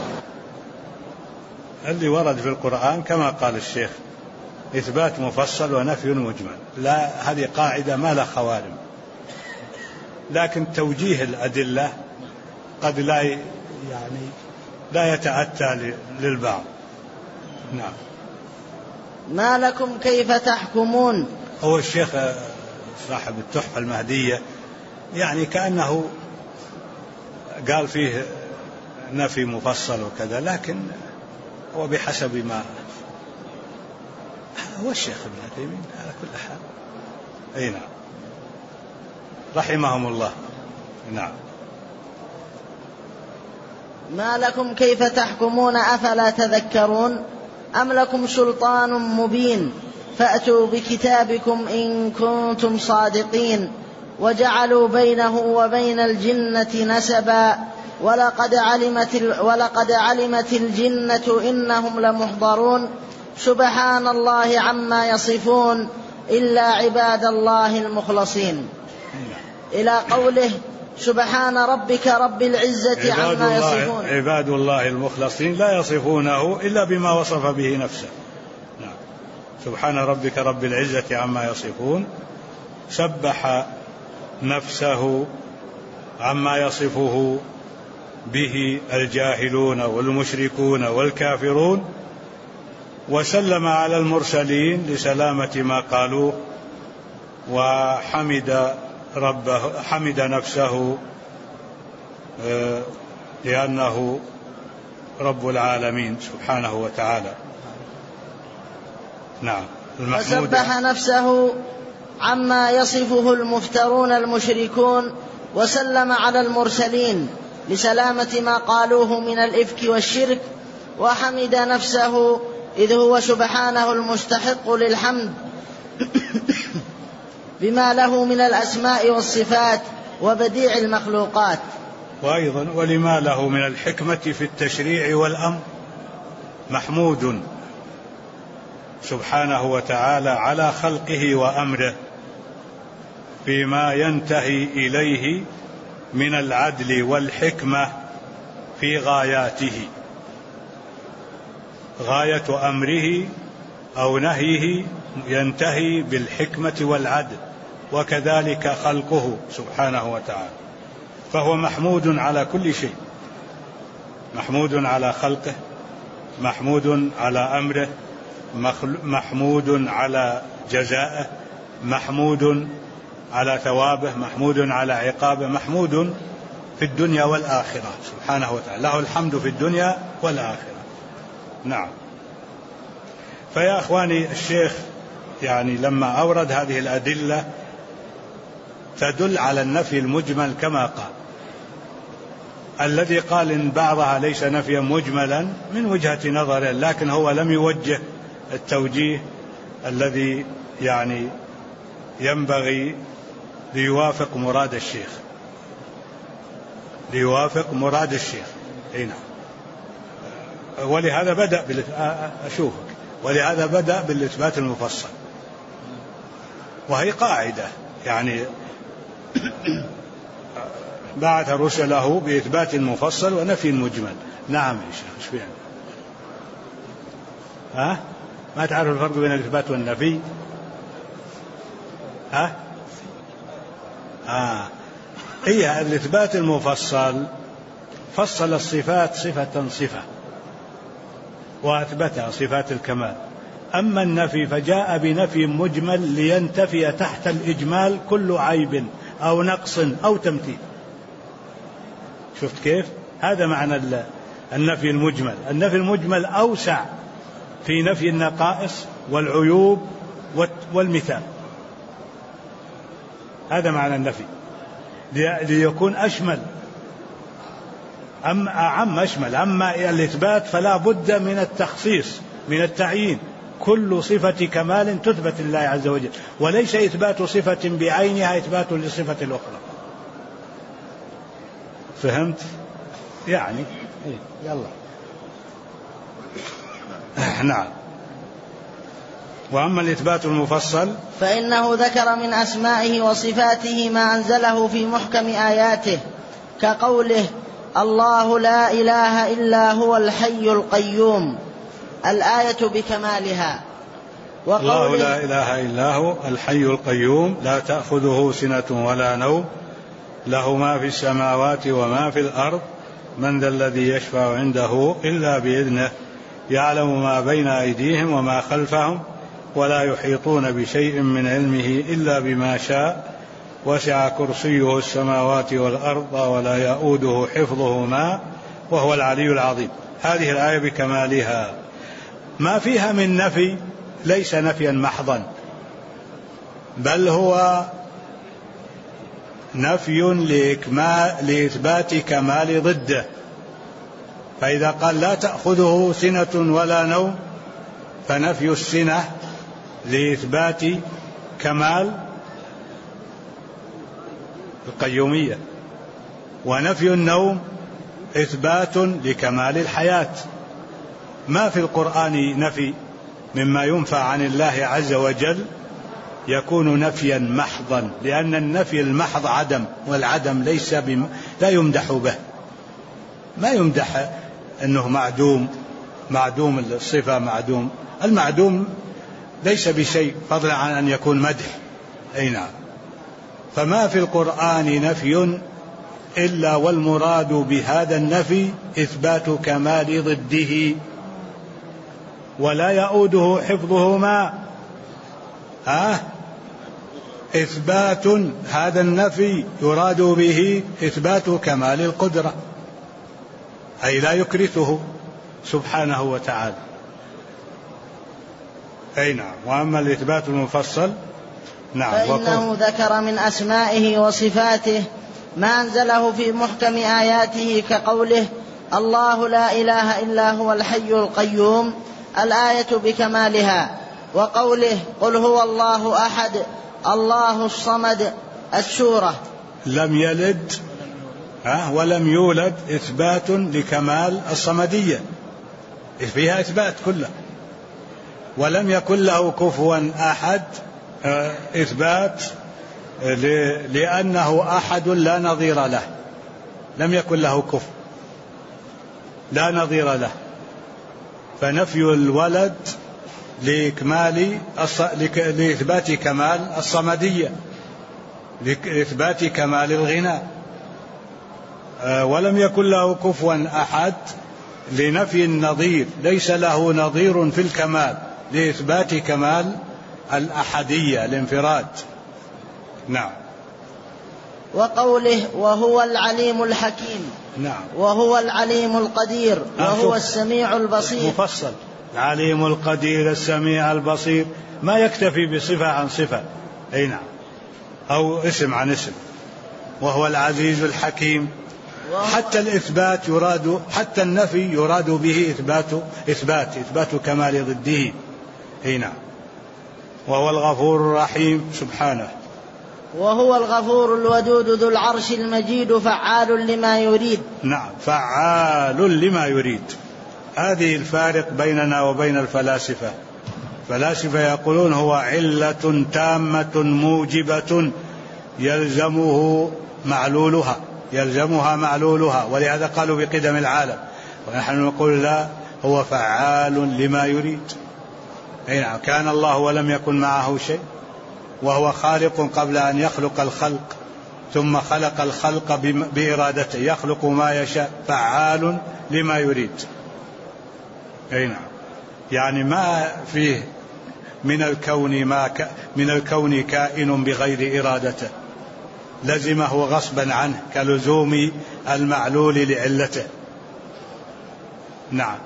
اللي ورد في القرآن كما قال الشيخ إثبات مفصل ونفي مجمل، لا، هذه قاعدة ما لها خوارم، لكن توجيه الأدلة قد لا يتأتى للبعض. نعم. ما لكم كيف تحكمون. هو الشيخ صاحب التحفة المهدية يعني كأنه قال فيه نفي مفصل وكذا، لكن هو بحسب ما هو الشيخ ابن عثيمين على كل حال. نعم، رحمهم الله. نعم. ما لكم كيف تحكمون أفلا تذكرون أم لكم سلطان مبين فأتوا بكتابكم إن كنتم صادقين وجعلوا بينه وبين الجنة نسبا ولقد علمت الجنة إنهم لمحضرون سبحان الله عما يصفون إلا عباد الله المخلصين. إلى قوله سبحان ربك رب العزة عما يصفون. عباد الله المخلصين لا يصفونه إلا بما وصف به نفسه. نعم. سبحان ربك رب العزة عما يصفون، سبح نفسه عما يصفه به الجاهلون والمشركون والكافرون، وسلم على المرسلين لسلامة ما قالوه، وحمد ربه، حمد نفسه لأنه رب العالمين سبحانه وتعالى. نعم. وسبح نفسه عما يصفه المفترون المشركون، وسلم على المرسلين لسلامة ما قالوه من الإفك والشرك، وحمد نفسه إذ هو سبحانه المستحق للحمد بما له من الأسماء والصفات وبديع المخلوقات، وأيضا ولما له من الحكمة في التشريع والأمر، محمود سبحانه وتعالى على خلقه وأمره فيما ينتهي إليه من العدل والحكمة في غاياته. غاية أمره أو نهيه ينتهي بالحكمة والعدل، وكذلك خلقه سبحانه وتعالى، فهو محمود على كل شيء، محمود على خلقه، محمود على أمره، محمود على جزائه، محمود على ثوابه، محمود على عقابه، محمود في الدنيا والآخرة سبحانه وتعالى، له الحمد في الدنيا والآخرة. نعم. فيا أخواني، الشيخ يعني لما أورد هذه الأدلة تدل على النفي المجمل كما قال. الذي قال إن بعضها ليس نفيا مجملا من وجهة نظره، لكن هو لم يوجه التوجيه الذي يعني ينبغي ليوافق مراد الشيخ، ليوافق مراد الشيخ. هنا ولهذا بدأ أشوفك، ولهذا بدأ بالإثبات المفصل، وهي قاعدة يعني بعث رسله بإثبات مفصل ونفي مجمل. نعم يا شيخ، ايش فيها؟ ما تعرف الفرق بين الإثبات والنفي؟ هي الإثبات المفصل فصل الصفات صفة صفة وأثبتها صفات الكمال، أما النفي فجاء بنفي مجمل لينتفي تحت الإجمال كل عيب أو نقص أو تمثيل. شفت كيف؟ هذا معنى النفي المجمل. النفي المجمل أوسع في نفي النقائص والعيوب والمثال، هذا معنى النفي، ليكون أشمل، أعم أشمل. أما الإثبات فلا بد من التخصيص، من التعيين، كل صفة كمال تثبت لله عز وجل، وليس إثبات صفة بعينها إثبات للصفة الأخرى. فهمت؟ يعني يلا. نعم. وأما الإثبات المفصل فإنه ذكر من أسمائه وصفاته ما أنزله في محكم آياته، كقوله الله لا إله إلا هو الحي القيوم، الآية بكمالها. الله لا إله إلا هو الحي القيوم لا تأخذه سنة ولا نوم له ما في السماوات وما في الأرض من ذا الذي يشفع عنده إلا بإذنه يعلم ما بين أيديهم وما خلفهم ولا يحيطون بشيء من علمه إلا بما شاء وسع كرسيه السماوات والأرض ولا يؤوده حفظهما وهو العلي العظيم. هذه الآية بكمالها، ما فيها من نفي ليس نفيا محضا، بل هو نفي لإثبات كمال ضده. فإذا قال لا تأخذه سنة ولا نوم فنفي السنة لإثبات كمال القيومية، ونفي النوم إثبات لكمال الحياة. ما في القرآن نفي مما ينفى عن الله عز وجل يكون نفيا محضا، لأن النفي المحض عدم، والعدم ليس لا يمدح به، ما يمدح أنه معدوم الصفة، معدوم المعدوم ليس بشيء فضلا عن أن يكون مدح. أي نعم. فما في القرآن نفي إلا والمراد بهذا النفي إثبات كمال ضده، ولا يؤوده حفظهما. إثبات هذا النفي يراد به إثبات كمال القدرة، أي لا يكرثه سبحانه وتعالى. أي نعم. وأما الإثبات المفصل نعم فإنه ذكر من أسمائه وصفاته ما أنزله في محكم آياته كقوله الله لا إله إلا هو الحي القيوم، الآية بكمالها، وقوله قل هو الله أحد الله الصمد، السورة. لم يلد ولم يولد، إثبات لكمال الصمدية، فيها إثبات كله. ولم يكن له كفوا أحد، إثبات لأنه أحد لا نظير له، لم يكن له كفو لا نظير له. فنفي الولد لإثبات كمال الصمدية، لإثبات كمال الغنى. ولم يكن له كفوا أحد لنفي النظير، ليس له نظير في الكمال، لإثبات كمال الأحدية، الانفراد. نعم. وقوله وهو العليم الحكيم، نعم، وهو العليم القدير، وهو السميع البصير. مفصل، العليم القدير السميع البصير، ما يكتفي بصفة عن صفة. أي نعم، أو اسم عن اسم. وهو العزيز الحكيم. حتى الإثبات يراد، حتى النفي يراد به إثبات كمال ضده. أي نعم. وهو الغفور الرحيم سبحانه. وهو الغفور الودود ذو العرش المجيد فعال لما يريد. نعم، فعال لما يريد. هذه الفارق بيننا وبين الفلاسفة. الفلاسفة يقولون هو علة تامة موجبة يلزمها معلولها، ولهذا قالوا بقدم العالم. ونحن نقول لا، هو فعال لما يريد. أي نعم. كان الله ولم يكن معه شيء، وهو خالق قبل أن يخلق الخلق، ثم خلق الخلق بإرادته، يخلق ما يشاء، فعال لما يريد. أي نعم. يعني ما فيه من الكون كائن بغير إرادته، لزمه غصبا عنه، كلزوم المعلول لعلته. نعم.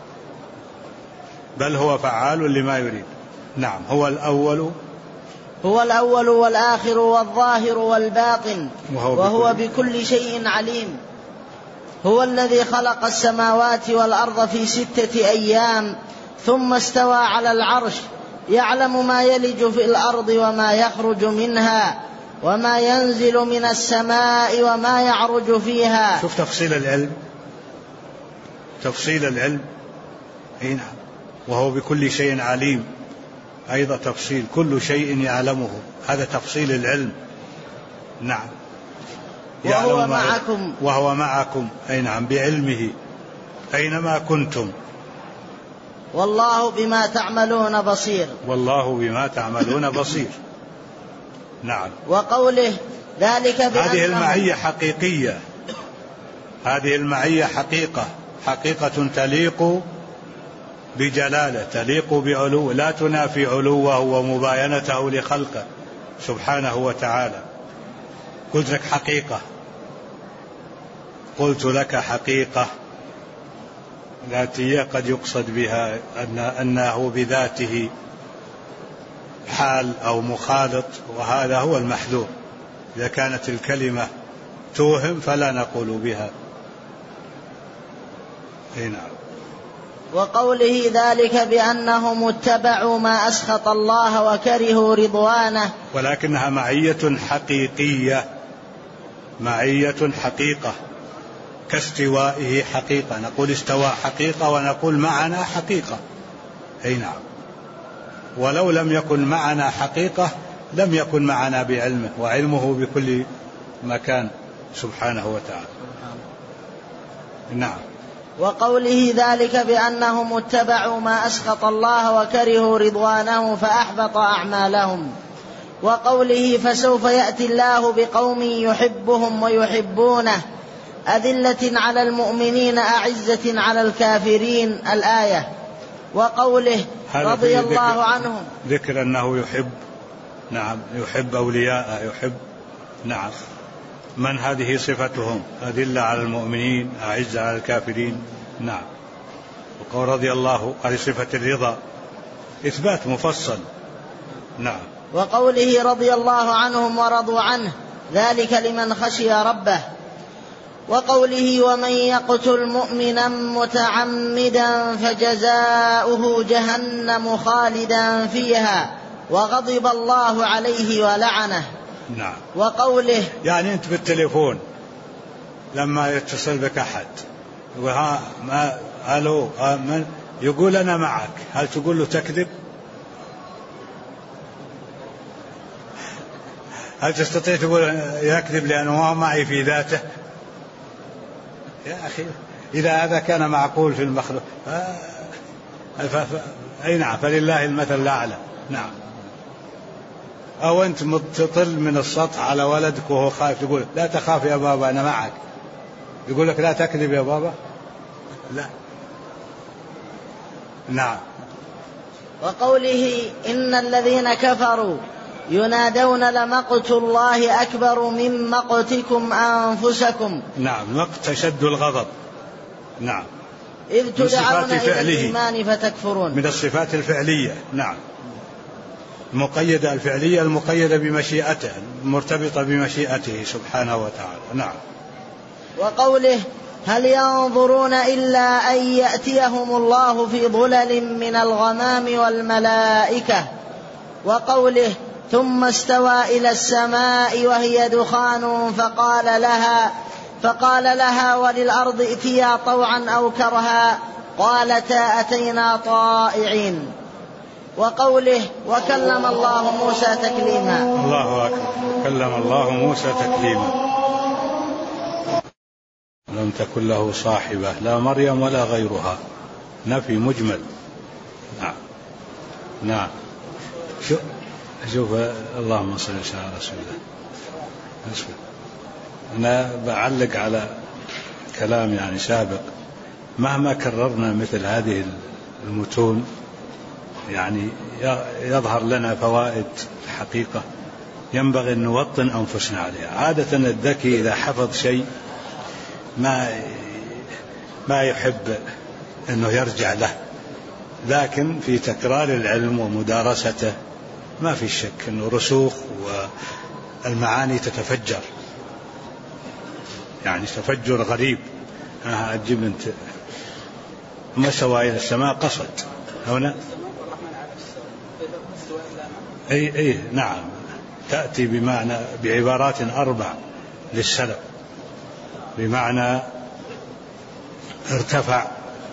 بل هو فعال لما يريد. نعم. هو الأول والآخر والظاهر والباطن، وهو بكل شيء عليم. هو الذي خلق السماوات والأرض في 6 أيام ثم استوى على العرش، يعلم ما يلج في الأرض وما يخرج منها وما ينزل من السماء وما يعرج فيها. شوف تفصيل العلم. أي نعم. وهو بكل شيء عليم، أيضا تفصيل، كل شيء يعلمه، هذا تفصيل العلم. نعم. وهو معكم. أي نعم، بعلمه أينما كنتم. والله بما تعملون بصير. نعم. وقوله ذلك هذه المعية حقيقية، هذه المعية حقيقة تليق بجلاله، تليق بعلو، لا تنافي علوه ومباينته لخلقه سبحانه وتعالى. قلت لك حقيقة ذاتية قد يقصد بها أنه بذاته حال أو مخالط، وهذا هو المحذور. إذا كانت الكلمة توهم فلا نقول بها. نعم. وقوله ذلك بأنهم اتبعوا ما أسخط الله وكرهوا رضوانه، ولكنها معية حقيقة كاستوائه حقيقة. نقول استوى حقيقة، ونقول معنا حقيقة. أي نعم. ولو لم يكن معنا حقيقة لم يكن معنا بعلمه، وعلمه بكل مكان سبحانه وتعالى. نعم. وقوله ذلك بأنهم اتبعوا ما أسخط الله وكرهوا رضوانه فأحبط أعمالهم. وقوله فسوف يأتي الله بقوم يحبهم ويحبونه أذلة على المؤمنين أعزة على الكافرين الآية. وقوله رضي الله عنهم، ذكر أنه يحب، نعم، يحب أولياءه، يحب، نعم. من هذه صفتهم؟ أذلة على المؤمنين أعزة على الكافرين، نعم. وقول رضي الله هذه صفة الرضا، إثبات مفصل، نعم. وقوله رضي الله عنهم ورضوا عنه ذلك لمن خشي ربه. وقوله ومن يقتل مؤمنا متعمدا فجزاؤه جهنم خالدا فيها وغضب الله عليه ولعنه. نعم. وقوله يعني أنت بالتليفون لما يتصل بك أحد ألو من يقول أنا معك، هل تقول له تكذب؟ هل تستطيع تقول يكذب لأنه هو معي في ذاته؟ يا أخي إذا هذا كان معقول في المخلوق أي نعم، فلله المثل الأعلى، نعم. أو أنت متطل من السطح على ولدك وهو خايف، تقول لا تخاف يا بابا أنا معك، يقول لك لا تكذب يا بابا؟ لا، نعم. وقوله إن الذين كفروا ينادون لمقت الله أكبر من مقتكم أنفسكم، نعم. مقت شد الغضب، نعم. إذ تدعون إلى الإيمان فتكفرون، من الصفات الفعلية، نعم. المقيدة الفعلية المقيدة بمشيئته، المرتبطة بمشيئته سبحانه وتعالى، نعم. وقوله هل ينظرون إلا أن يأتيهم الله في ظلل من الغمام والملائكة. وقوله ثم استوى إلى السماء وهي دخان فقال لها وللأرض ائتيا طوعا أو كرها قالتا أتينا طائعين. وقوله وكلم الله موسى تكليما. الله أكبر. كلم الله موسى تكليما. لم تكن له صاحبة لا مريم ولا غيرها، نفي مجمل، نعم. نعم. شوف اللهم صل على رسول الله. أنا بعلق على كلام يعني سابق، مهما كررنا مثل هذه المتون يعني يظهر لنا فوائد حقيقة ينبغي أن نوطن أنفسنا عليها. عادة الذكي إذا حفظ شيء ما يحب أنه يرجع له، لكن في تكرار العلم ومدارسته ما في شك أنه رسوخ والمعاني تتفجر، يعني تفجر غريب. أجيب أنت ما سوى إلى السماء قصد هنا، أي نعم، تأتي بمعنى بعبارات 4 للسلف، بمعنى ارتفع،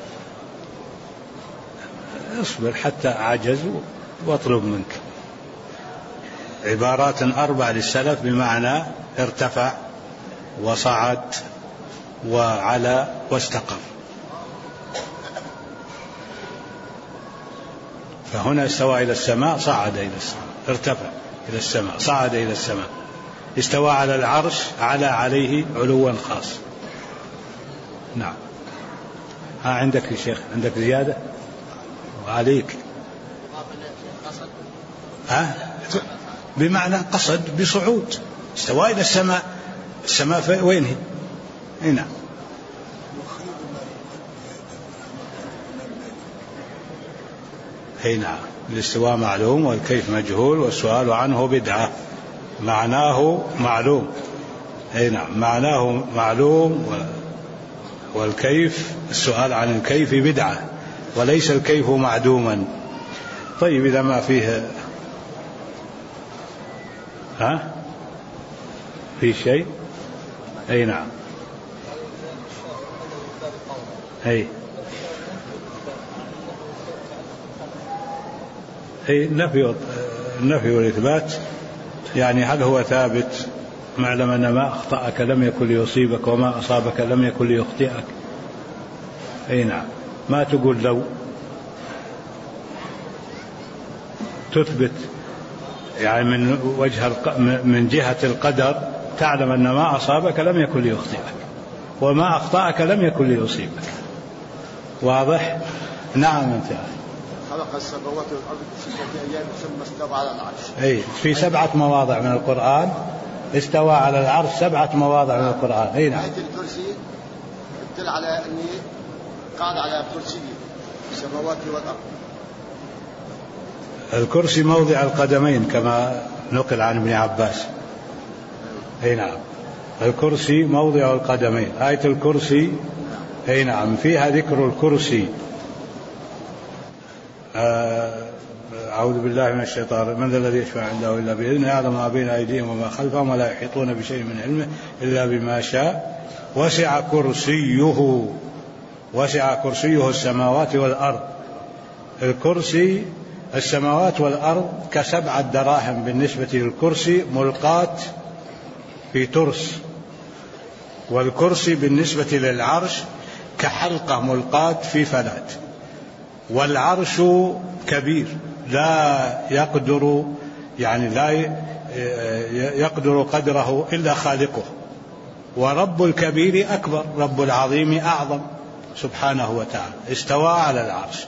اصبر حتى أعجز واطلب منك. عبارات 4 للسلف بمعنى ارتفع وصعد وعلى واستقر. فهنا استوى إلى السماء، صعد إلى السماء، ارتفع إلى السماء، صعد إلى السماء، استوى على العرش، على عليه علوا خاص. نعم. عندك يا شيخ، عندك زيادة وعليك بمعنى قصد بصعود، استوى إلى السماء. السماء وين هي؟ هنا. أي نعم. الاستواء معلوم والكيف مجهول والسؤال عنه بدعة. معناه معلوم، أي نعم، معناه معلوم، والكيف السؤال عن الكيف بدعة، وليس الكيف معدوما. طيب إذا ما فيه في شيء، أي نعم، أي النفي والإثبات يعني هل هو ثابت معلم أن ما أخطأك لم يكن ليصيبك وما أصابك لم يكن ليخطئك؟ أي نعم، ما تقول لو، تثبت يعني من جهة القدر تعلم أن ما أصابك لم يكن ليخطئك وما أخطأك لم يكن ليصيبك. واضح؟ نعم. أنت خلق السماوات والأرض في 6 أيام ثم استوى على العرش. أي في 7 مواضع من القرآن استوى على العرش، 7 مواضع من القرآن. أي نعم. آية الكرسي تدل على أني قاعد على كرسي السماوات والأرض. الكرسي موضع القدمين كما نقل عن ابن عباس. أي نعم، الكرسي موضع القدمين. آية الكرسي أي نعم فيها ذكر الكرسي. أعوذ بالله من الشيطان، من ذا الذي يشفع عنده إلا بإذنه يعلم ما بين أيديهم وما خلفهم ولا يحيطون بشيء من علمه إلا بما شاء وسع كرسيه السماوات والأرض. الكرسي السماوات والأرض ك7 دراهم بالنسبة للكرسي ملقاة في ترس، والكرسي بالنسبة للعرش كحلقة ملقاة في فلات. والعرش كبير لا يقدر قدره إلا خالقه، ورب الكبير أكبر، رب العظيم أعظم سبحانه وتعالى. استوى على العرش.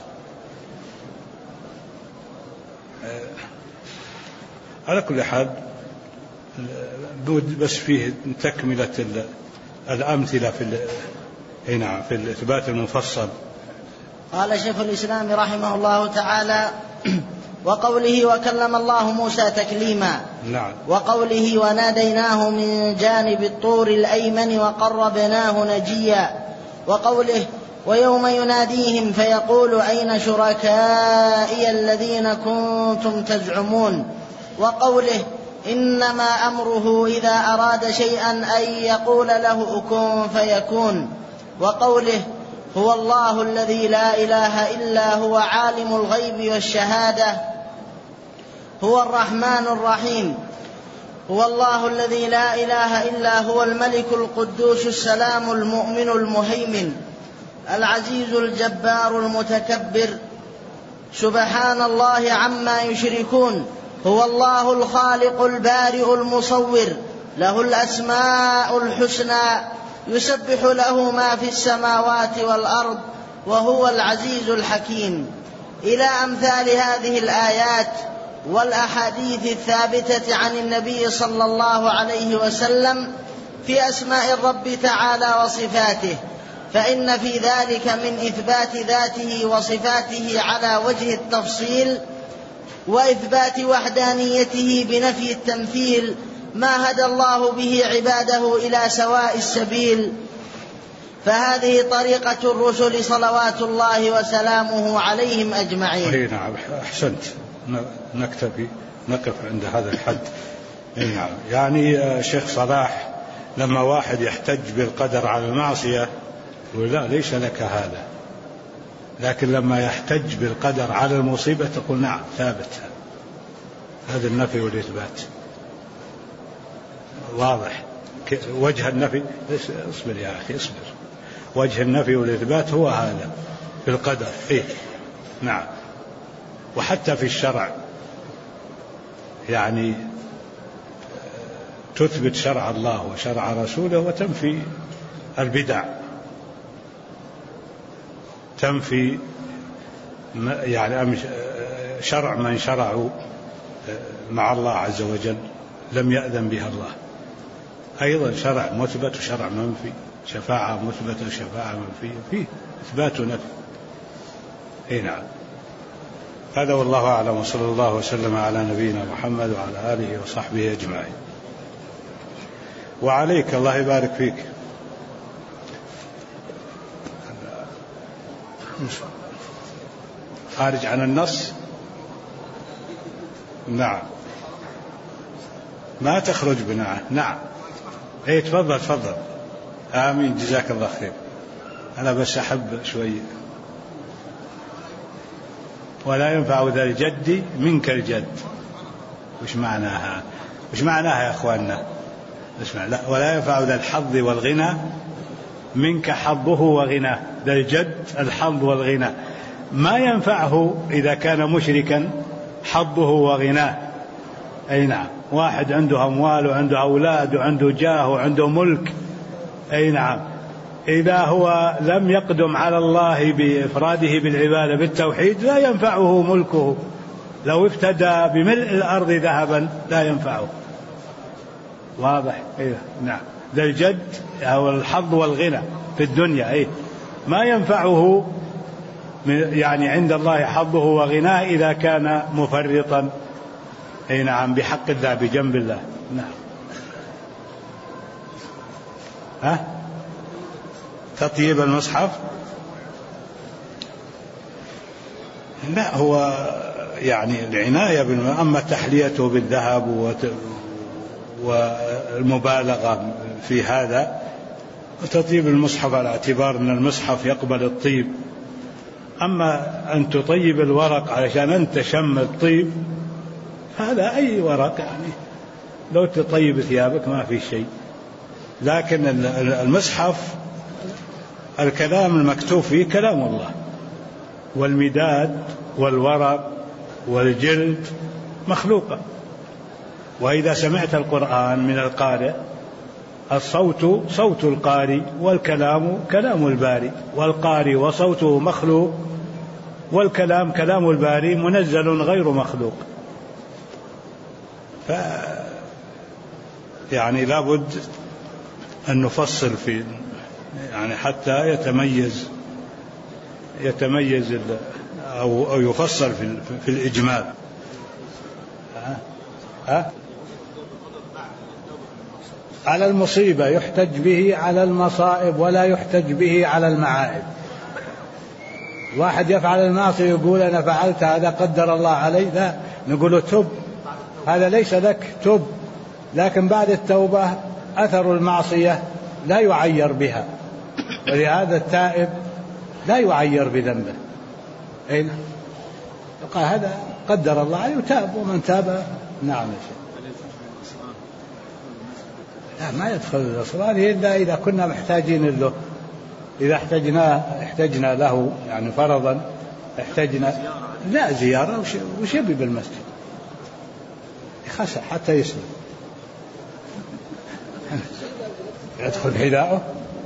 على كل حال بس فيه تكملة الأمثلة في الإثبات المفصل. قال شيخ الإسلام رحمه الله تعالى: وقوله وكلم الله موسى تكليما. نعم. وقوله وناديناه من جانب الطور الأيمن وقربناه نجيا. وقوله ويوم يناديهم فيقول أين شركائي الذين كنتم تزعمون. وقوله إنما أمره إذا أراد شيئا أن يقول له كن فيكون. وقوله هو الله الذي لا إله إلا هو عالم الغيب والشهادة هو الرحمن الرحيم. هو الله الذي لا إله إلا هو الملك القدوس السلام المؤمن المهيمن العزيز الجبار المتكبر سبحان الله عما يشركون. هو الله الخالق البارئ المصور له الأسماء الحسنى يسبح له ما في السماوات والأرض وهو العزيز الحكيم. إلى أمثال هذه الآيات والأحاديث الثابتة عن النبي صلى الله عليه وسلم في أسماء الرب تعالى وصفاته، فإن في ذلك من إثبات ذاته وصفاته على وجه التفصيل وإثبات وحدانيته بنفي التمثيل ما هدى الله به عباده إلى سواء السبيل. فهذه طريقة الرسل صلوات الله وسلامه عليهم أجمعين. نعم أحسنت، نقف عند هذا الحد. نعم. يعني شيخ صلاح لما واحد يحتج بالقدر على المعصية يقول لا ليس لك هذا، لكن لما يحتج بالقدر على المصيبة تقول نعم ثابت. هذا النفي والإثبات واضح. وجه النفي، اصبر يا أخي اصبر، وجه النفي والإثبات هو هذا في القدر. إيه؟ نعم. وحتى في الشرع يعني تثبت شرع الله وشرع رسوله وتنفي البدع، تنفي يعني شرع من شرعوا مع الله عز وجل لم يأذن بها الله. أيضا شرع مثبت وشرع منفي، شفاعة مثبتة وشفاعة منفية، فيه إثبات ونفي. أي نعم. هذا والله أعلم، وصلى الله وسلم على نبينا محمد وعلى آله وصحبه أجمعين. وعليك الله يبارك فيك. خارج عن النص. نعم ما تخرج بناء. نعم اي تفضل تفضل. آمين جزاك الله خير. أنا بس أحب شوي. ولا ينفع ذا الجد منك الجد. وش معناها؟ وش معناها يا أخواننا؟ اسمع، لا، ولا ينفع ذا الحظ والغنى منك حظه وغناه. ذا الجد الحظ والغنى ما ينفعه إذا كان مشركا حظه وغناه. أي نعم، واحد عنده أموال وعنده أولاد وعنده جاه وعنده ملك، أي نعم، إذا هو لم يقدم على الله بإفراده بالعبادة بالتوحيد لا ينفعه ملكه، لو افتدى بملء الأرض ذهبا لا ينفعه. واضح؟ إيه نعم. ذا الجد أو الحظ والغنى في الدنيا ما ينفعه يعني عند الله حظه وغناه إذا كان مفرطا نعم بحق الله بجنب الله. نعم. تطيب المصحف؟ لا، هو يعني العناية أما تحليته بالذهب والمبالغة في هذا، تطيب المصحف على اعتبار أن المصحف يقبل الطيب. أما أن تطيب الورق علشان أنت شم الطيب، هذا أي ورق يعني لو تطيب ثيابك ما في شيء. لكن المصحف الكلام المكتوب فيه كلام الله، والمداد والورق والجلد مخلوقة. وإذا سمعت القرآن من القارئ، الصوت صوت القارئ والكلام كلام الباري، والقارئ وصوته مخلوق والكلام كلام الباري منزل غير مخلوق. يعني لابد أن نفصل في يعني حتى يتميز أو يفصل في الإجمال. على المصيبة يحتج به على المصائب ولا يحتج به على المعائب. واحد يفعل المعصية يقول أنا فعلت هذا قدر الله علي، لا، نقول تب، هذا ليس لك، تب، لكن بعد التوبة أثر المعصية لا يعير بها، ولهذا التائب لا يعير بذنبه. أين يقال هذا قدر الله عليه وتاب، ومن تاب نعم. لا، ما يدخل الأصرار إلا إذا كنا محتاجين له، إذا احتجنا له يعني فرضا احتجنا، لا زيارة وش يبي بالمسجد يخسر حتى يسلم يدخل حذاءه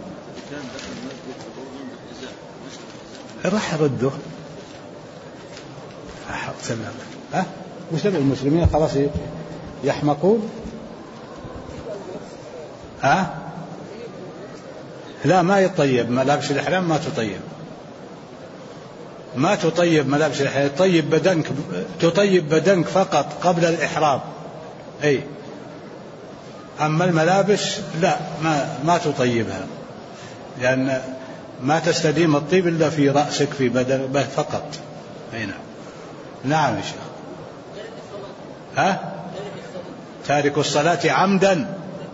راح يرده. وش المسلمين خلاص يحمقون؟ لا، ما يطيب ملابس الإحرام، ما تطيب ملابس الإحرام، تطيب بدنك فقط قبل الإحرام. أما الملابس لا، ما تطيبها، لأن ما تستديم الطيب إلا في رأسك في بدنك فقط. نعم يا شيخ. تارك الصلاة عمدا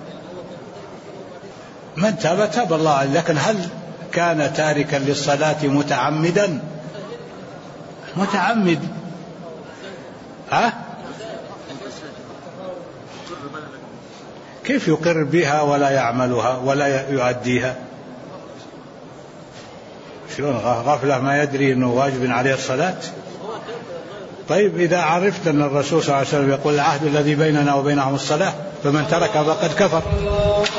من تاب الله عليه، لكن هل كان تاركا للصلاة متعمدا؟ متعمد كيف يقر بها ولا يعملها ولا يؤديها؟ شلون غفلة ما يدري أنه واجب عليه الصلاة؟ طيب إذا عرفت أن الرسول صلى الله عليه وسلم يقول العهد الذي بيننا وبينهم الصلاة، فمن ترك فقد كفر.